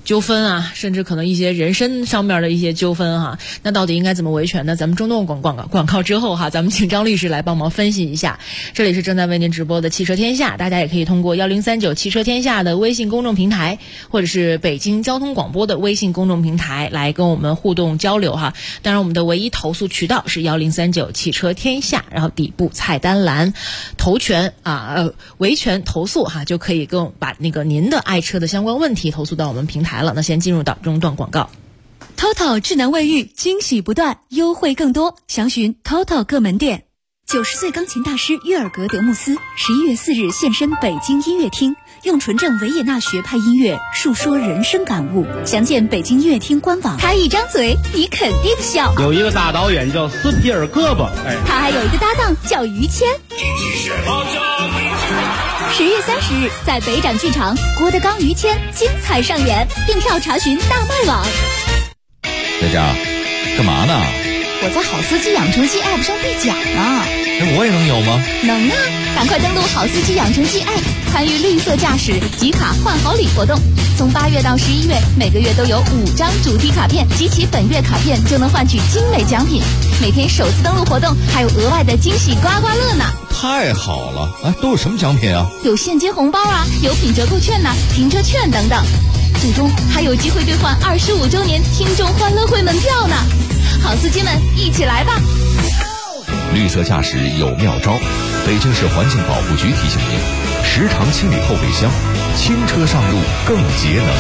S7: 纠纷啊，甚至可能一些人身上面的一些纠纷哈，那到底应该怎么维权呢？咱们中断广告之后哈，咱们请张律师来帮忙分析一下。这里是正在为您直播的汽车天下，大家也可以通过1039汽车天下的微信公众平台，或者是北京交通广播的微信公众平台来跟我们互动交流哈。当然我们的唯一投诉渠道是1039汽车天下，然后底部菜单栏投权维权投诉哈，就可以把那个您的爱车的相关问题投诉到我们平台了。那先进入到中段广告。
S2: TOTO 智能卫浴，惊喜不断，优惠更多，详询 TOTO 各门店。90岁钢琴大师约尔格·德穆斯11月4日现身北京音乐厅，用纯正维也纳学派音乐述说人生感悟。详见北京音乐厅官网。他一张嘴，你肯定笑。
S18: 有一个大导演叫斯皮尔胳膊，
S2: 他还有一个搭档叫于谦。10月30日，在北展剧场，郭德纲、于谦精彩上演，订票查询大麦网。
S19: 佳佳，干嘛呢？
S2: 我在好司机养成记 App 上兑奖呢。
S19: 我也能有吗？
S2: 能啊！赶快登录好司机养成记 App， 参与绿色驾驶集卡换好礼活动。从8月到11月，每个月都有5张主题卡片，集齐本月卡片就能换取精美奖品。每天首次登录活动还有额外的惊喜刮刮乐呢！
S19: 太好了！都有什么奖品啊？
S2: 有现金红包啊，有品折扣券呐，停车券等等。最终还有机会兑换25周年听众欢乐会门票呢！好司机们，一起来吧！
S6: 绿色驾驶有妙招，北京市环境保护局提醒您：时常清理后备箱，轻车上路更节能。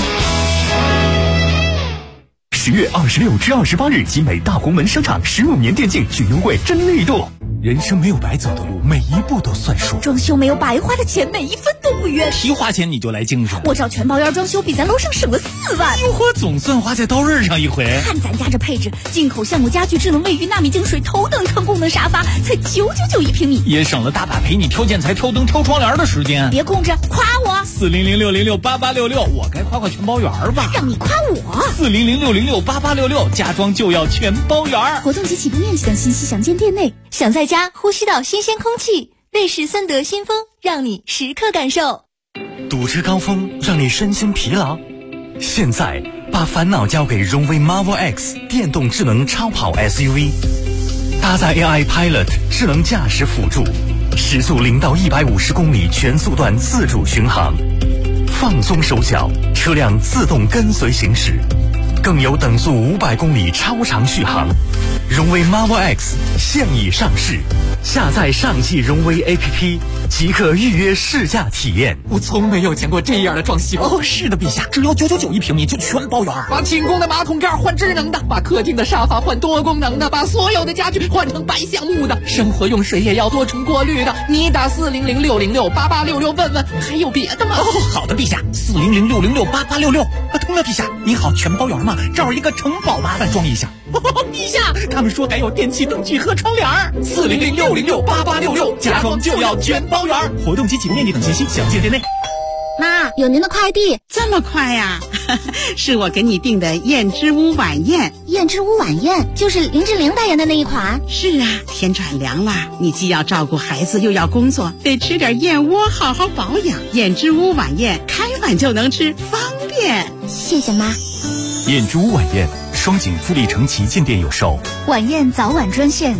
S1: 10月26至28日，集美大红门商场15年电竞巨优惠真力度。人生没有白走的路，每一步都算数。
S2: 装修没有白花的钱，每一分都不冤。
S18: 提花钱你就来精神。
S2: 我找全包烟装修，比咱楼上省了4万。
S18: 哟呵，总算花在刀刃上一回。
S2: 看咱家这配置，进口橡木家具、智能卫浴、纳米净水、头等舱功能沙发，才999一平米，
S18: 也省了大把陪你挑建材、挑灯、挑窗帘的时间。
S2: 别控制，夸我
S18: ！40060688866，我该夸全包圆吧？
S2: 让你夸我
S18: ！40060688866，家装就要全包圆。
S2: 活动及起步面积等信息详见店内。想在家呼吸到新鲜空气，内饰森德新风，让你时刻感受。
S20: 堵车高峰让你身心疲劳，现在把烦恼交给荣威 Marvel X 电动智能超跑 SUV， 搭载 AI Pilot 智能驾驶辅助，时速0到150公里全速段自主巡航，放松手脚，车辆自动跟随行驶，更有等速500公里超长续航。荣威 Marvel X 现已上市，下载上汽荣威 APP 即可预约试驾体验。
S18: 我从没有见过这样的装修。哦，是的，陛下，只要999一平米就全包圆。把寝宫的马桶盖换智能的，把客厅的沙发换多功能的，把所有的家具换成白橡木的，生活用水也要多重过滤的。你打40060688866问问，还有别的吗？哦，好的，陛下，40060688866。通了，陛下，你好，全包圆吗？这儿一个城堡，麻烦装一下。陛下，他们说还有电器灯具和窗帘。40060688866，家装就要全包圆。活动及起步面积等信息详见店内。
S2: 妈，有您的快递。
S21: 这么快呀？是我给你订的燕之屋晚宴。
S2: 燕之屋晚宴就是林志玲代言的那一款。
S21: 是啊，天转凉了，你既要照顾孩子又要工作，得吃点燕窝好好保养。燕之屋晚宴开碗就能吃，方便。
S2: 谢谢妈。
S20: 燕之屋晚宴，双井富力城旗舰店有售。
S2: 晚宴早晚专线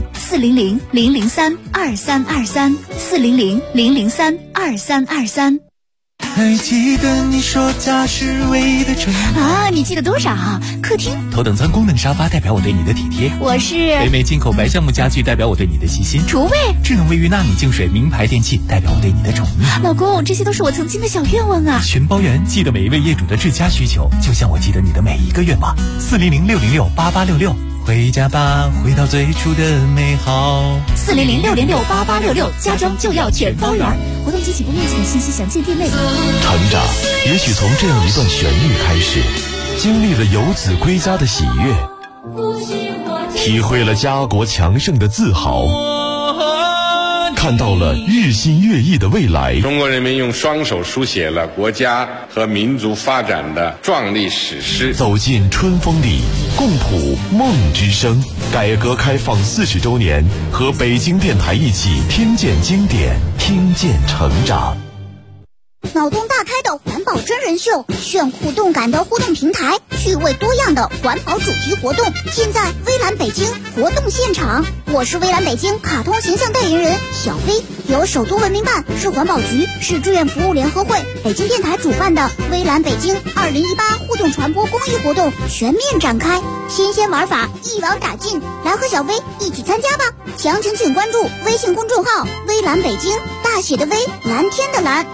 S2: 400-003-2323，400-003-2323。
S22: 还记得你说家是唯一的城
S2: 啊？你记得多少？客厅
S20: 头等舱功能沙发代表我对你的体贴，
S2: 我是
S20: 北美进口白橡木家具代表我对你的细心，
S2: 厨卫
S20: 智能卫浴纳米净水名牌电器代表我对你的宠溺。
S2: 老公，这些都是我曾经的小愿望啊！
S20: 全包圆，记得每一位业主的至家需求，就像我记得你的每一个愿望。40060688866，回家吧，回到最初的美好。
S2: 40060688866，家装就要全包圆。活动及起步面积的信息详见店内。
S6: 成长也许从这样一段旋律开始，经历了游子归家的喜悦，体会了家国强盛的自豪，看到了日新月异的未来。
S23: 中国人民用双手书写了国家和民族发展的壮丽史诗。
S6: 走进春风里，共谱梦之声。改革开放40周年，和北京电台一起听见经典，听见成长。
S8: 脑洞大开的环保
S3: 保真人秀，炫酷动感的互动平台，趣味多样的环保主题活动，尽在微蓝北京活动现场。我是微蓝北京卡通形象代言人小飞，由首都文明办、市环保局、市志愿服务联合会、北京电台主办的微蓝北京2018互动传播公益活动全面展开，新鲜玩法一网打尽，来和小飞一起参加吧！详情请关注微信公众号微蓝北京，大写的微，蓝天的蓝。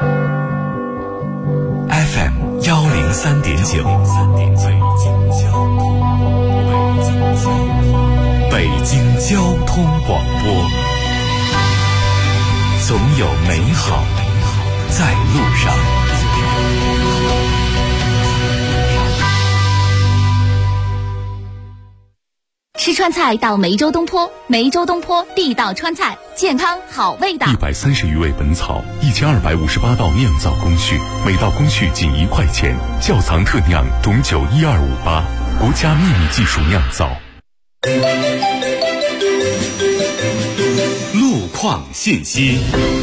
S20: FM 103.9，北京交通广播，总有美好在路上。
S2: 吃川菜到梅州东坡，梅州东坡地道川菜，健康好味道。
S4: 130余味本草，1258道酿造工序，每道工序仅1块钱，窖藏特酿董酒12588，国家秘密技术酿造。
S20: 路况信息。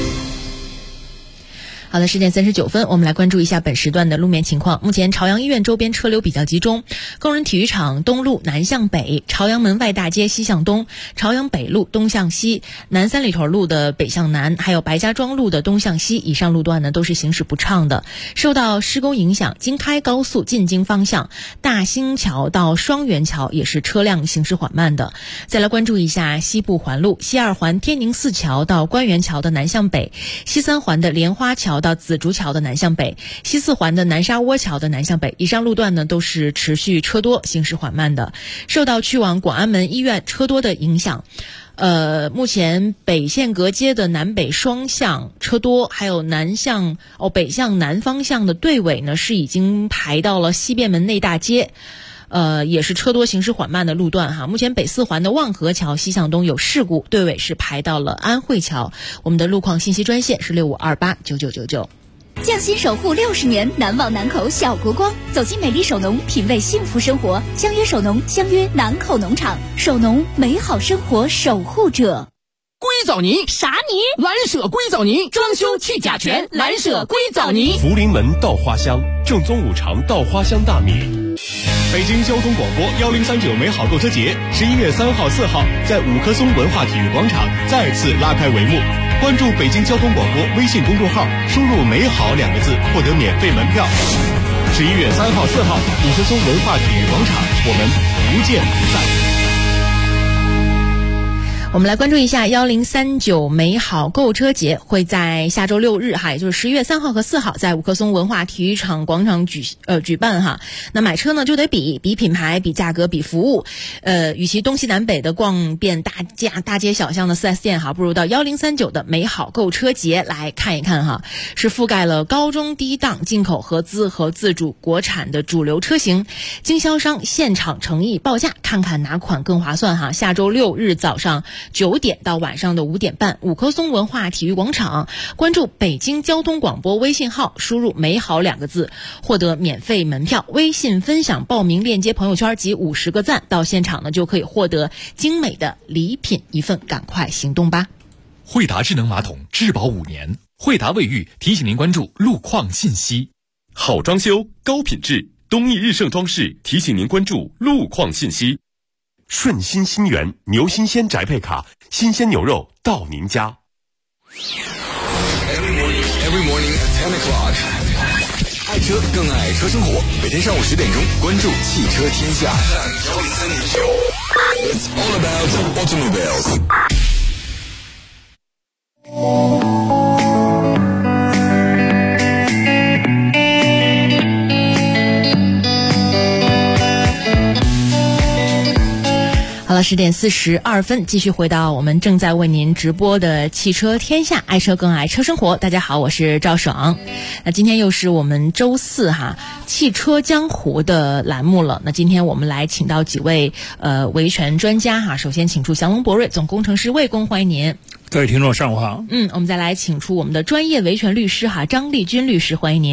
S7: 好的，10点39分，我们来关注一下本时段的路面情况。目前朝阳医院周边车流比较集中，工人体育场东路南向北，朝阳门外大街西向东，朝阳北路东向西，南三里屯路的北向南，还有白家庄路的东向西，以上路段呢都是行驶不畅的。受到施工影响，京开高速进京方向大兴桥到双元桥也是车辆行驶缓慢的。再来关注一下西部环路，西二环天宁寺桥到官园桥的南向北，西三环的莲花桥到紫竹桥的南向北，西四环的南沙窝桥的南向北，以上路段呢都是持续车多，行驶缓慢的。受到去往广安门医院车多的影响，目前北线隔街的南北双向车多，还有北向南方向的队尾呢是已经排到了西便门内大街。也是车多行驶缓慢的路段哈。目前北四环的望河桥西向东有事故，队尾是排到了安慧桥。我们的路况信息专线是65289999。
S2: 匠心守护60年，难忘南口小国光。走进美丽首农，品味幸福生活。相约首农，相约南口农场。首农，美好生活守护者。
S18: 硅藻泥
S2: 啥泥？
S18: 蓝舍硅藻泥，装修去甲醛，蓝舍硅藻泥。
S10: 福临门稻花香，正宗五常稻花香大米。北京交通广播1039美好购车节11月3号、4号在五棵松文化体育广场再次拉开帷幕。关注北京交通广播微信公众号，输入“美好”2个字，获得免费门票。11月3号、4号，五棵松文化体育广场，我们不见不散。
S7: 我们来关注一下1039美好购车节会在下周6日哈，也就是11月3号和4号在五棵松文化体育场广场举办哈。那买车呢就得比品牌、比价格、比服务。与其东西南北的逛遍大街小巷的 4S 店哈，不如到1039的美好购车节来看一看哈。是覆盖了高中低档进口合资和自主国产的主流车型，经销商现场诚意报价，看看哪款更划算哈。下周6日早上9点到晚上的5点半，五棵松文化体育广场，关注北京交通广播微信号，输入“美好”2个字，获得免费门票。微信分享报名链接朋友圈及50个赞，到现场呢就可以获得精美的礼品一份，赶快行动吧！
S5: 惠达智能马桶质保5年，惠达卫浴提醒您关注路况信息。
S10: 好装修，高品质，东益日盛装饰提醒您关注路况信息。顺心新源牛新鲜宅配卡，新鲜牛肉到您家。
S12: Every morning at 10 o'clock， 爱车更爱车生活。每天上午10点钟，关注汽车天下。It's all about automobiles。
S7: 好了，10点42分，继续回到我们正在为您直播的汽车天下，爱车更爱车生活。大家好，我是赵爽。那今天又是我们周四哈，汽车江湖的栏目了。那今天我们来请到几位维权专家哈。首先请出祥龙博瑞总工程师魏工，欢迎您。
S13: 各位听众上午好。
S7: 我们再来请出我们的专业维权律师哈，张立军律师，欢迎您。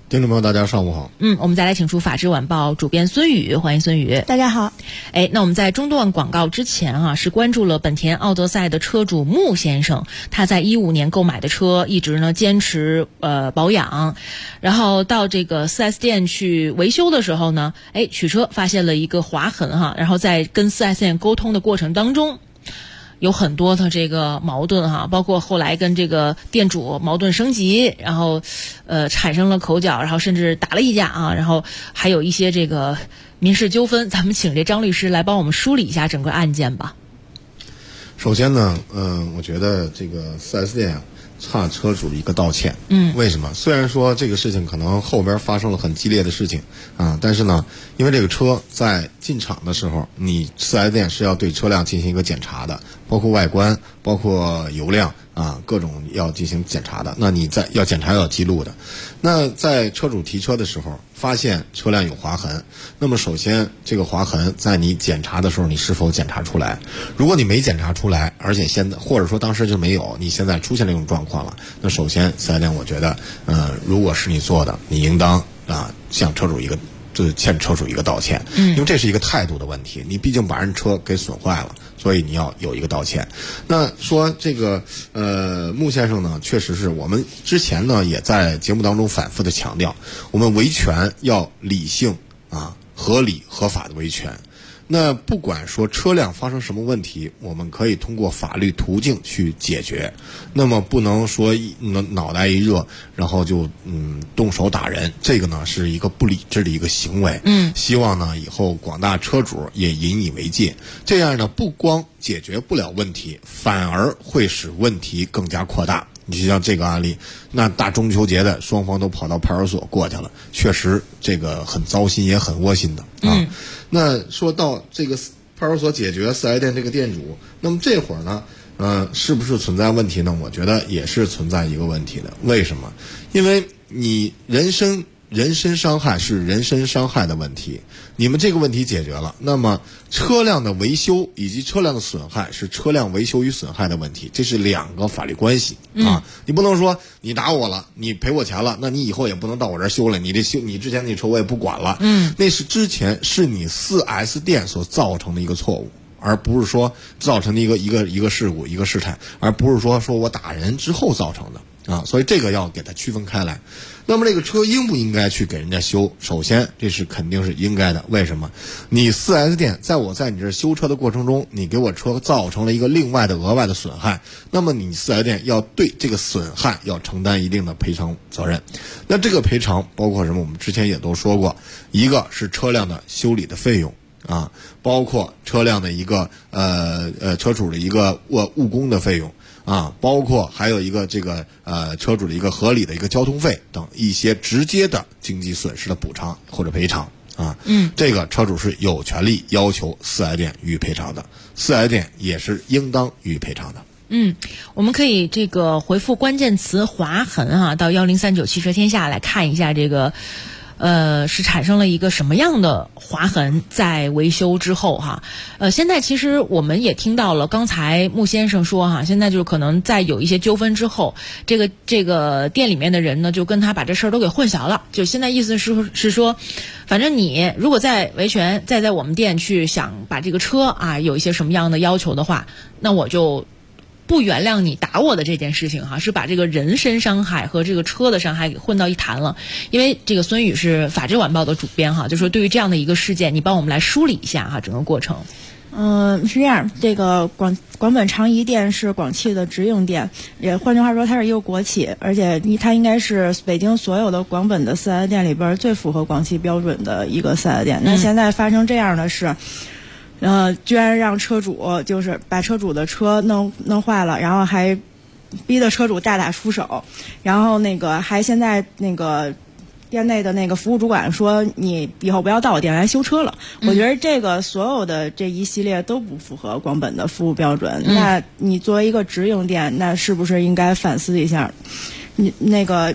S14: 听众朋友，大家上午好。
S7: 我们再来请出法制晚报主编孙宇，欢迎孙宇。
S15: 大家好。
S7: 那我们在中段广告之前是关注了本田奥德赛的车主穆先生，他在2015年购买的车，一直呢坚持保养，然后到这个 4S 店去维修的时候呢，取车发现了一个划痕然后在跟 4S 店沟通的过程当中，有很多的这个矛盾包括后来跟这个店主矛盾升级，然后产生了口角，然后甚至打了一架然后还有一些这个民事纠纷。咱们请这张律师来帮我们梳理一下整个案件吧。
S14: 首先呢，我觉得这个 4S 店差车主的一个道歉。为什么？虽然说这个事情可能后边发生了很激烈的事情但是呢，因为这个车在进厂的时候，你 4S 店是要对车辆进行一个检查的，包括外观，包括油量各种要进行检查的。那你要检查要记录的。那在车主提车的时候发现车辆有划痕，那么首先这个划痕在你检查的时候你是否检查出来？如果你没检查出来，而且现在或者说当时就没有，你现在出现这种状况了，那首先4S店我觉得如果是你做的，你应当向车主欠车主一个道歉。因为这是一个态度的问题，你毕竟把人车给损坏了，所以你要有一个道歉。那说这个穆先生呢，确实是我们之前呢也在节目当中反复的强调，我们维权要理性合理合法的维权。那不管说车辆发生什么问题，我们可以通过法律途径去解决，那么不能说脑袋一热然后就动手打人，这个呢是一个不理智的一个行为。希望呢以后广大车主也引以为戒，这样呢不光解决不了问题，反而会使问题更加扩大。你就像这个案例，那大中秋节的双方都跑到派出所过去了，确实这个很糟心也很窝心的那说到这个派出所解决 4S 店这个店主，那么这会儿呢是不是存在问题呢？我觉得也是存在一个问题的。为什么？因为你人身伤害是人身伤害的问题，你们这个问题解决了，那么车辆的维修以及车辆的损害是车辆维修与损害的问题，这是两个法律关系你不能说你打我了，你赔我钱了，那你以后也不能到我这儿修了，你之前那车我也不管了。那是之前是你 4S 店所造成的一个错误，而不是说造成的一个事故一个事态，而不是说我打人之后造成的所以这个要给它区分开来。那么这个车应不应该去给人家修？首先这是肯定是应该的。为什么？你 4S 店在你这修车的过程中，你给我车造成了一个另外的额外的损害，那么你 4S 店要对这个损害要承担一定的赔偿责任。那这个赔偿包括什么？我们之前也都说过，一个是车辆的修理的费用包括车辆的一个车主的一个误工的费用包括还有一个这个车主的一个合理的一个交通费等一些直接的经济损失的补偿或者赔偿这个车主是有权利要求 4S 店予以赔偿的，4S 店也是应当予以赔偿的。
S7: 我们可以这个回复关键词划痕到1039汽车天下来看一下这个是产生了一个什么样的划痕在维修之后现在其实我们也听到了，刚才穆先生说现在就是可能在有一些纠纷之后，这个店里面的人呢就跟他把这事儿都给混淆了，就现在意思是说，反正你如果在维权在我们店去想把这个车有一些什么样的要求的话，那我就不原谅你打我的这件事情是把这个人身伤害和这个车的伤害给混到一谈了。因为这个孙宇是法制晚报的主编就说对于这样的一个事件，你帮我们来梳理一下整个过程。
S15: 是这样，这个广本长宜店是广汽的直营店，也换句话说它是一个国企，而且它应该是北京所有的广本的 4S 店里边最符合广汽标准的一个 4S 店。那现在发生这样的事，居然让车主就是把车主的车弄坏了，然后还逼得车主大打出手，然后还现在店内的服务主管说你以后不要到我店来修车了。我觉得这个所有的这一系列都不符合广本的服务标准。那你作为一个直营店，那是不是应该反思一下？你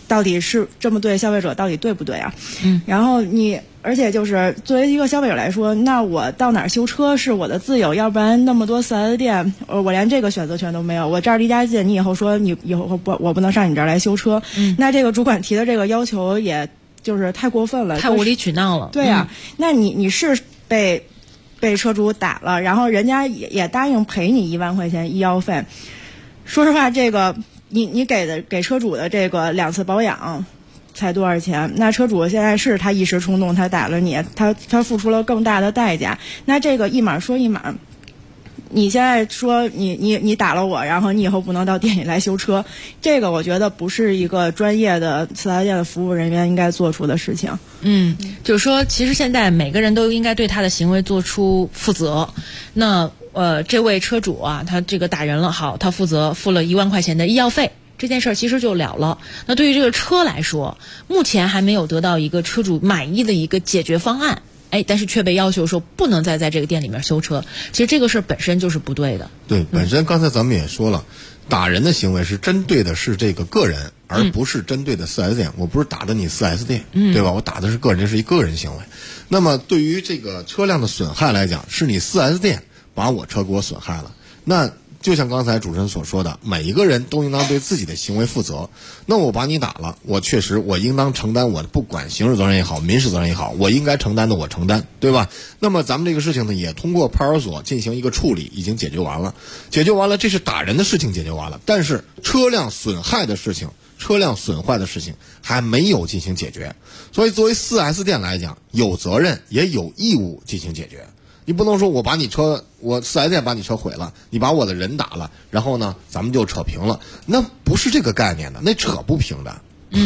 S15: 到底是这么对消费者到底对不对啊？然后而且就是作为一个消费者来说，那我到哪儿修车是我的自由，要不然那么多 4S 店，我连这个选择权都没有。我这儿离家近，你以后说你以后我不能上你这儿来修车，那这个主管提的这个要求也就是太过分了，
S7: 太无理取闹了。
S15: 对啊，那你是被车主打了，然后人家也答应赔你1万块钱医药费。说实话，这个你给车主的这个2次保养才多少钱？那车主现在是他一时冲动，他打了你，他付出了更大的代价。那这个一码说一码，你现在说你打了我，然后你以后不能到店里来修车，这个我觉得不是一个专业的4S店的服务人员应该做出的事情。
S7: 就是说，其实现在每个人都应该对他的行为做出负责。那这位车主啊，他这个打人了，好，他负责付了1万块钱的医药费。这件事儿其实就了了。那对于这个车来说，目前还没有得到一个车主满意的一个解决方案，但是却被要求说不能再在这个店里面修车。其实这个事儿本身就是不对的。
S14: 对，本身刚才咱们也说了，打人的行为是针对的是这个个人，而不是针对的 4S 店。我不是打的你 4S 店，对吧？我打的是个人，这是一个人行为。那么对于这个车辆的损害来讲，是你 4S 店把我车给我损害了，那就像刚才主持人所说的，每一个人都应当对自己的行为负责。那我把你打了，我确实我应当承担我的不管刑事责任也好，民事责任也好，我应该承担的我承担，对吧？那么咱们这个事情呢，也通过派出所进行一个处理，已经解决完了。这是打人的事情解决完了，但是车辆损坏的事情还没有进行解决。所以作为 4S 店来讲，有责任也有义务进行解决。你不能说我4S 店把你车毁了，你把我的人打了，然后呢咱们就扯平了，那不是这个概念的，那扯不平的。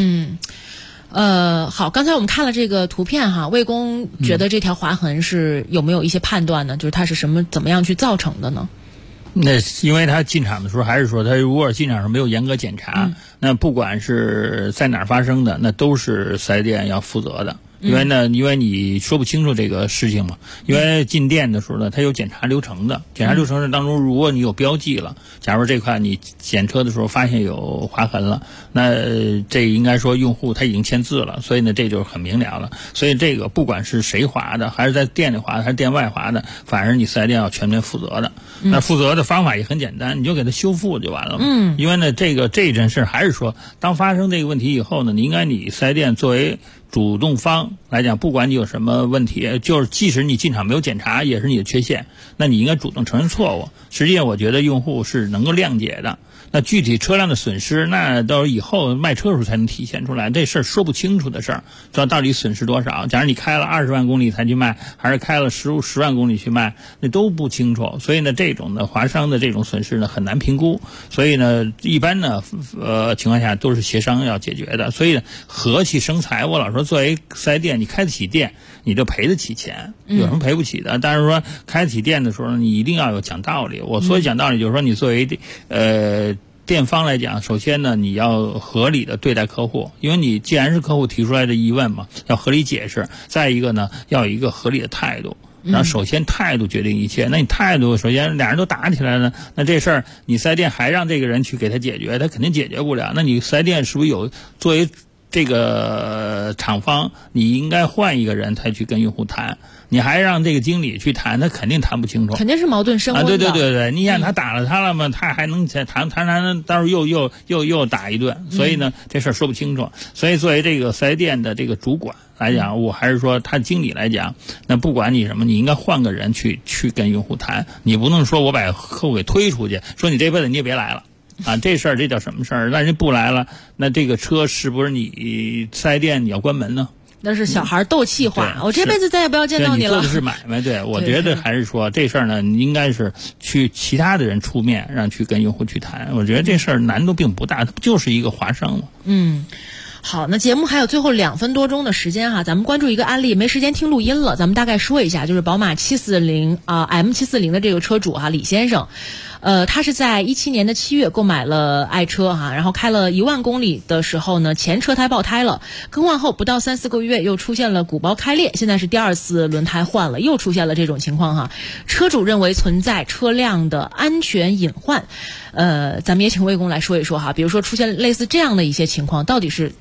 S7: 好，刚才我们看了这个图片哈，魏工觉得这条划痕是有没有一些判断呢？就是它是怎么样去造成的呢？
S13: 那因为他进场的时候还是说，他如果进场时没有严格检查，那不管是在哪儿发生的，那都是4S店要负责的。因为你说不清楚这个事情嘛，因为进店的时候呢，它有检查流程的，检查流程当中，如果你有标记了，假如这块你检车的时候发现有划痕了，那这应该说用户他已经签字了，所以呢这就是很明了了。所以这个不管是谁划的，还是在店里划的，还是店外划的，反正你4S店要全面负责的。那负责的方法也很简单，你就给他修复就完了嘛。因为呢这件事还是说，当发生这个问题以后呢，你 4S店作为主动方来讲，不管你有什么问题，就是即使你进场没有检查，也是你的缺陷，那你应该主动承认错误。实际上我觉得用户是能够谅解的。那具体车辆的损失，那到以后卖车的时候才能体现出来，这事儿说不清楚的事儿，到底损失多少？假如你开了20万公里才去卖，还是开了10万公里去卖，那都不清楚。所以呢，这种的划伤的这种损失呢很难评估。所以呢，一般呢情况下都是协商要解决的。所以呢，和气生财，我老说作为4S店，你开得起店，你就赔得起钱，有什么赔不起的？但是说开得起店的时候呢，你一定要有讲道理。我所以讲道理就是说，你作为店方来讲，首先呢，你要合理的对待客户，因为你既然是客户提出来的疑问嘛，要合理解释。再一个呢，要有一个合理的态度。然后首先态度决定一切。那你态度，首先俩人都打起来了，那这事儿你4S店还让这个人去给他解决，他肯定解决不了。那你4S店是不是有作为这个厂方，你应该换一个人才去跟用户谈？你还让这个经理去谈，他肯定谈不清楚，
S7: 肯定是矛盾升温的。
S13: 对，你想他打了他了嘛，他还能谈，到时候又打一顿，所以呢，这事儿说不清楚。所以作为这个4S店的这个主管来讲，我还是说他经理来讲，那不管你什么，你应该换个人去跟用户谈，你不能说我把客户给推出去，说你这辈子你也别来了。这事儿这叫什么事儿？那人不来了，那这个车是不是你4S店你要关门呢？
S7: 那是小孩斗气话，我这辈子再也不要见到你了。
S13: 你做的是买卖，对，我觉得还是说这事儿呢，你应该是去其他的人出面，让去跟用户去谈。我觉得这事儿难度并不大，它不就是一个划伤吗？
S7: 好，那节目还有最后2分多钟的时间哈，咱们关注一个案例，没时间听录音了，咱们大概说一下，就是宝马740M740的这个车主哈，李先生。他是在17年的7月购买了爱车哈，然后开了1万公里的时候呢，前车胎爆胎了，更换后不到3-4个月又出现了鼓包开裂，现在是第2次轮胎换了，又出现了这种情况哈。车主认为存在车辆的安全隐患，咱们也请魏工来说一说哈，比如说出现类似这样的一些情况，到底是怎么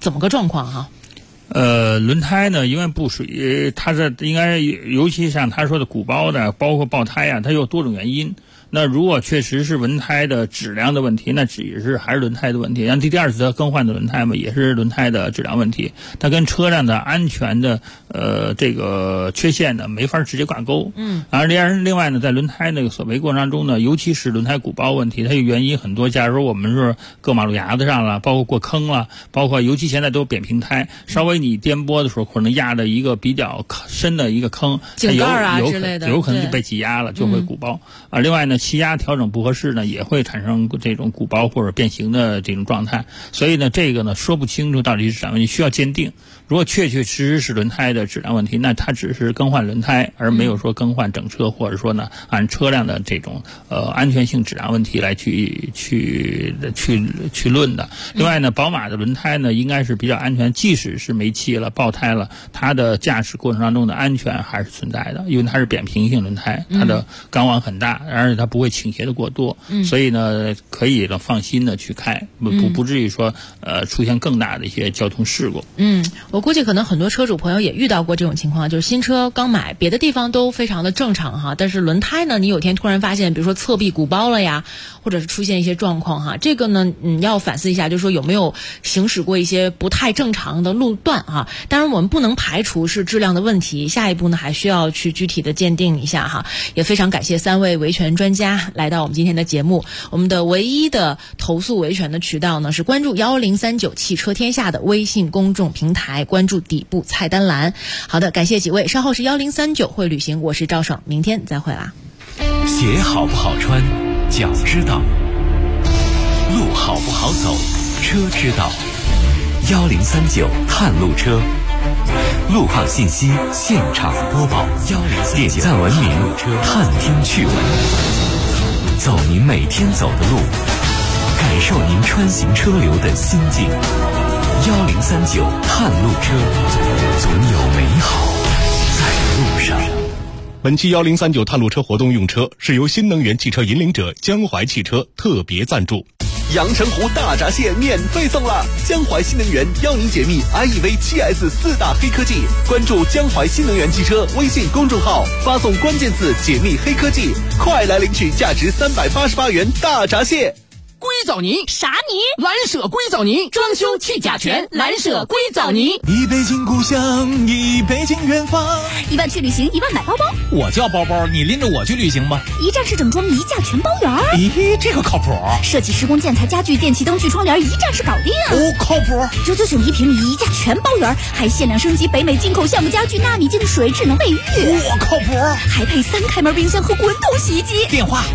S7: 怎么个状况哈？
S13: 轮胎呢，因为不属于它这应该，尤其像他说的鼓包的，包括爆胎啊，它有多种原因。那如果确实是轮胎的质量的问题，那只是还是轮胎的问题。像第二次更换的轮胎嘛，也是轮胎的质量问题，它跟车辆的安全的这个缺陷呢没法直接挂钩。而另外呢，在轮胎那个索赔过程当中呢，尤其是轮胎鼓包问题，它有原因很多。假如我们是搁马路牙子上了，包括过坑了，包括尤其现在都扁平胎，稍微你颠簸的时候可能压的一个比较深的一个坑，
S7: 井盖啊之类的，
S13: 有可能就被挤压了，就会鼓包。另外呢，气压调整不合适呢，也会产生这种鼓包或者变形的这种状态。所以呢，这个呢说不清楚到底是质量问题，需要鉴定。如果确确实实是轮胎的质量问题，那它只是更换轮胎，而没有说更换整车，或者说呢按车辆的这种安全性质量问题来去论的。另外呢，宝马的轮胎呢应该是比较安全，即使是没气了、爆胎了，它的驾驶过程当中的安全还是存在的，因为它是扁平性轮胎，它的钢网很大，而且它不会倾斜的过多，所以呢可以放心的去开，不至于说出现更大的一些交通事故。
S7: 我估计可能很多车主朋友也遇到过这种情况，就是新车刚买，别的地方都非常的正常哈，但是轮胎呢，你有天突然发现，比如说侧壁鼓包了呀，或者是出现一些状况哈，这个呢，要反思一下，就是说有没有行驶过一些不太正常的路段哈。当然我们不能排除是质量的问题，下一步呢还需要去具体的鉴定一下哈。也非常感谢3位维权专家来到我们今天的节目。我们的唯一的投诉维权的渠道呢是关注1039汽车天下的微信公众平台，关注底部菜单栏。好的，感谢几位，稍后是1039会旅行，我是赵爽，明天再会啦。
S6: 鞋好不好穿，脚知道；路好不好走，车知道。1039探路车，路况信息现场播报。点赞文明，探听趣闻，走您每天走的路，感受您穿行车流的心境。1039探路车，总有美好在路上。
S10: 本期1039探路车活动用车是由新能源汽车引领者江淮汽车特别赞助。
S1: 阳澄湖大闸蟹免费送了！江淮新能源邀您解密 IEV 7S 4大黑科技，关注江淮新能源汽车微信公众号，发送关键字解密黑科技，快来领取价值388元大闸蟹。
S18: 硅藻泥
S8: 啥泥？
S18: 蓝舍硅藻泥，装修去甲醛，蓝舍硅藻泥。
S22: 一杯敬故乡，一杯敬远方。
S3: 1万去旅行，1万买包包。
S18: 我叫包包，你拎着我去旅行吧。
S3: 一站式整装，一价全包圆。
S18: 咦，这个靠谱。
S3: 设计施工建材家具电器灯具窗帘，一站式搞定。
S18: 靠谱。
S3: 999一平米，一价全包圆，还限量升级北美进口橡木家具纳米净水智能卫浴。
S18: 靠谱。
S3: 还配3开门冰箱和滚筒洗衣机。
S18: 电话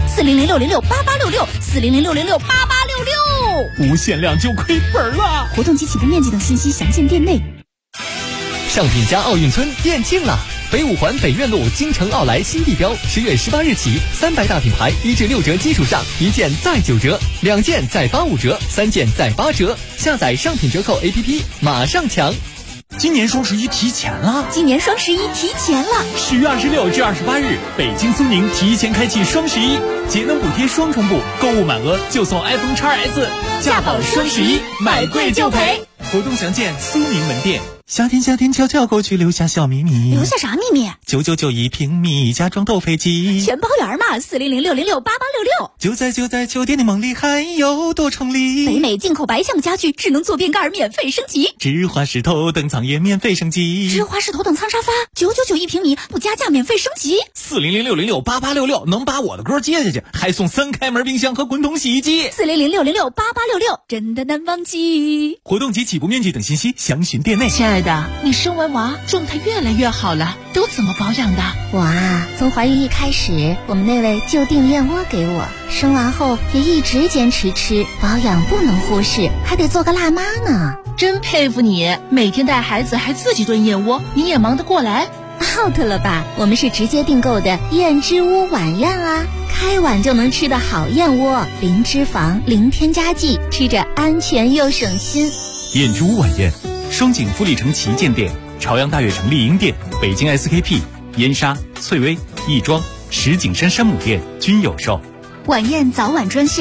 S3: 4006666，400668866。
S18: 无限量就亏本了。
S3: 活动及启动面积等信息详见店内。
S18: 上品家奥运村店庆了！北五环北苑路京城奥莱新地标，10月18日起，300大品牌1至6折基础上，1件再9折，2件再85折，3件再8折。下载上品折扣 APP， 马上抢！今年双11提前了
S3: ！10月26至28日，北京苏宁提前开启双11，节能补贴双重补，购物满额就送 iPhone XS， 价保双11，买贵就赔。
S22: 活动详见苏宁门店。夏天悄悄过去，留下小秘密。
S3: 留下啥秘密
S22: ？999一平米，家装斗飞机，
S3: 全包圆嘛！400668866。
S22: 就在酒店的梦里，还有多重礼。
S3: 北美进口白橡家具，智能坐便盖免费升级。
S22: 芝华士头等舱也免费升级。
S3: 芝华士头等舱沙发999一平米，不加价免费升级。
S18: 400668866能把我的歌接下去，还送3开门冰箱和滚筒洗衣机。
S3: 400668866，真的难忘记。
S22: 活动及起步面积等信息详询店内。
S9: 亲爱的，你生完娃状态越来越好了，都怎么保养的？
S3: 我啊，从怀孕一开始，我们那位就订燕窝给我，生完后也一直坚持吃，保养不能忽视，还得做个辣妈呢。
S9: 真佩服你，每天带孩子还自己炖燕窝，你也忙得过来
S3: ？out 了吧？我们是直接订购的燕之屋晚宴啊，开碗就能吃的好燕窝，零脂肪，零添加剂，吃着安全又省心。
S22: 燕之屋晚宴，双井富力城旗舰店、朝阳大悦城丽婴店、北京 SKP、燕莎、翠微、亦庄、石景山山姆店均有售。
S3: 晚宴早晚专线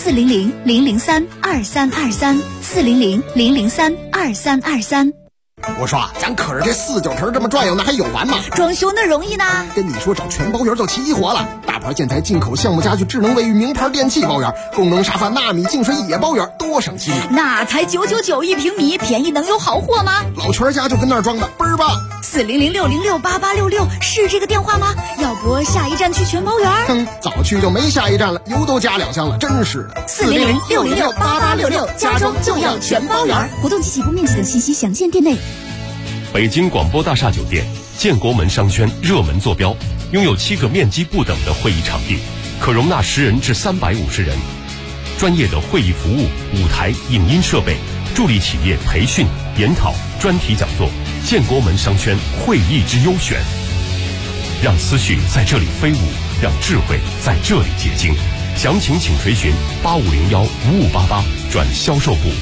S2: 400-003-2323，400-003-2323。
S11: 我说咱可是这49城这么转悠，那还有完吗？
S2: 装修那容易呢。
S11: 跟你说找全包圆就齐活了，大牌建材、进口项目家具、智能卫浴、名牌电器包圆，功能沙发、纳米净水也包圆，多省心。
S2: 那才999一平米，便宜能有好货吗？
S11: 老全家就跟那儿装的，倍儿棒。
S2: 400-606-8866是这个电话吗？要不下一站去全包圆？
S11: 早去就没下一站了，油都加2箱了，真是的。
S2: 400-606-8866，家装就要全包圆。活动及起步面积等信息详见店内。
S4: 北京广播大厦酒店建国门商圈热门坐标，拥有7个面积不等的会议场地，可容纳10人至350人。专业的会议服务、舞台、影音设备，助力企业培训、研讨、专题讲座。建国门商圈会议之优选，让思绪在这里飞舞，让智慧在这里结晶。详情请垂询8501-5588转销售部。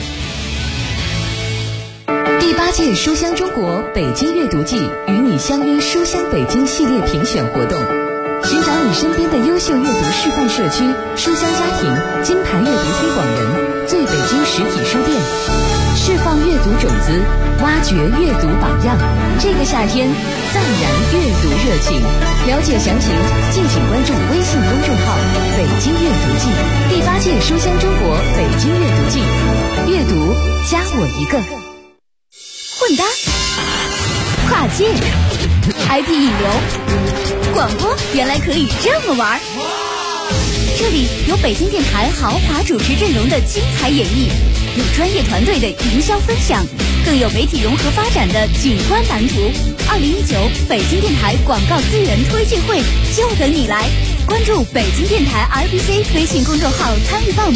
S16: 第8届书香中国北京阅读季与你相约书香北京系列评选活动，寻找你身边的优秀阅读示范社区、书香家庭、金牌阅读推广人、最北京实体书店，释放阅读种子，挖掘阅读榜样。这个夏天，暂燃阅读热情。了解详情，敬请关注微信公众号“北京阅读季”。第8届书香中国北京阅读季，阅读加我一个。
S2: 混搭、跨界、IP 引流，广播原来可以这么玩。这里有北京电台豪华主持阵容的精彩演绎，有专业团队的营销分享，更有媒体融合发展的景观蓝图。2019北京电台广告资源推介会就等你来！关注北京电台 RBC 微信公众号参与报名。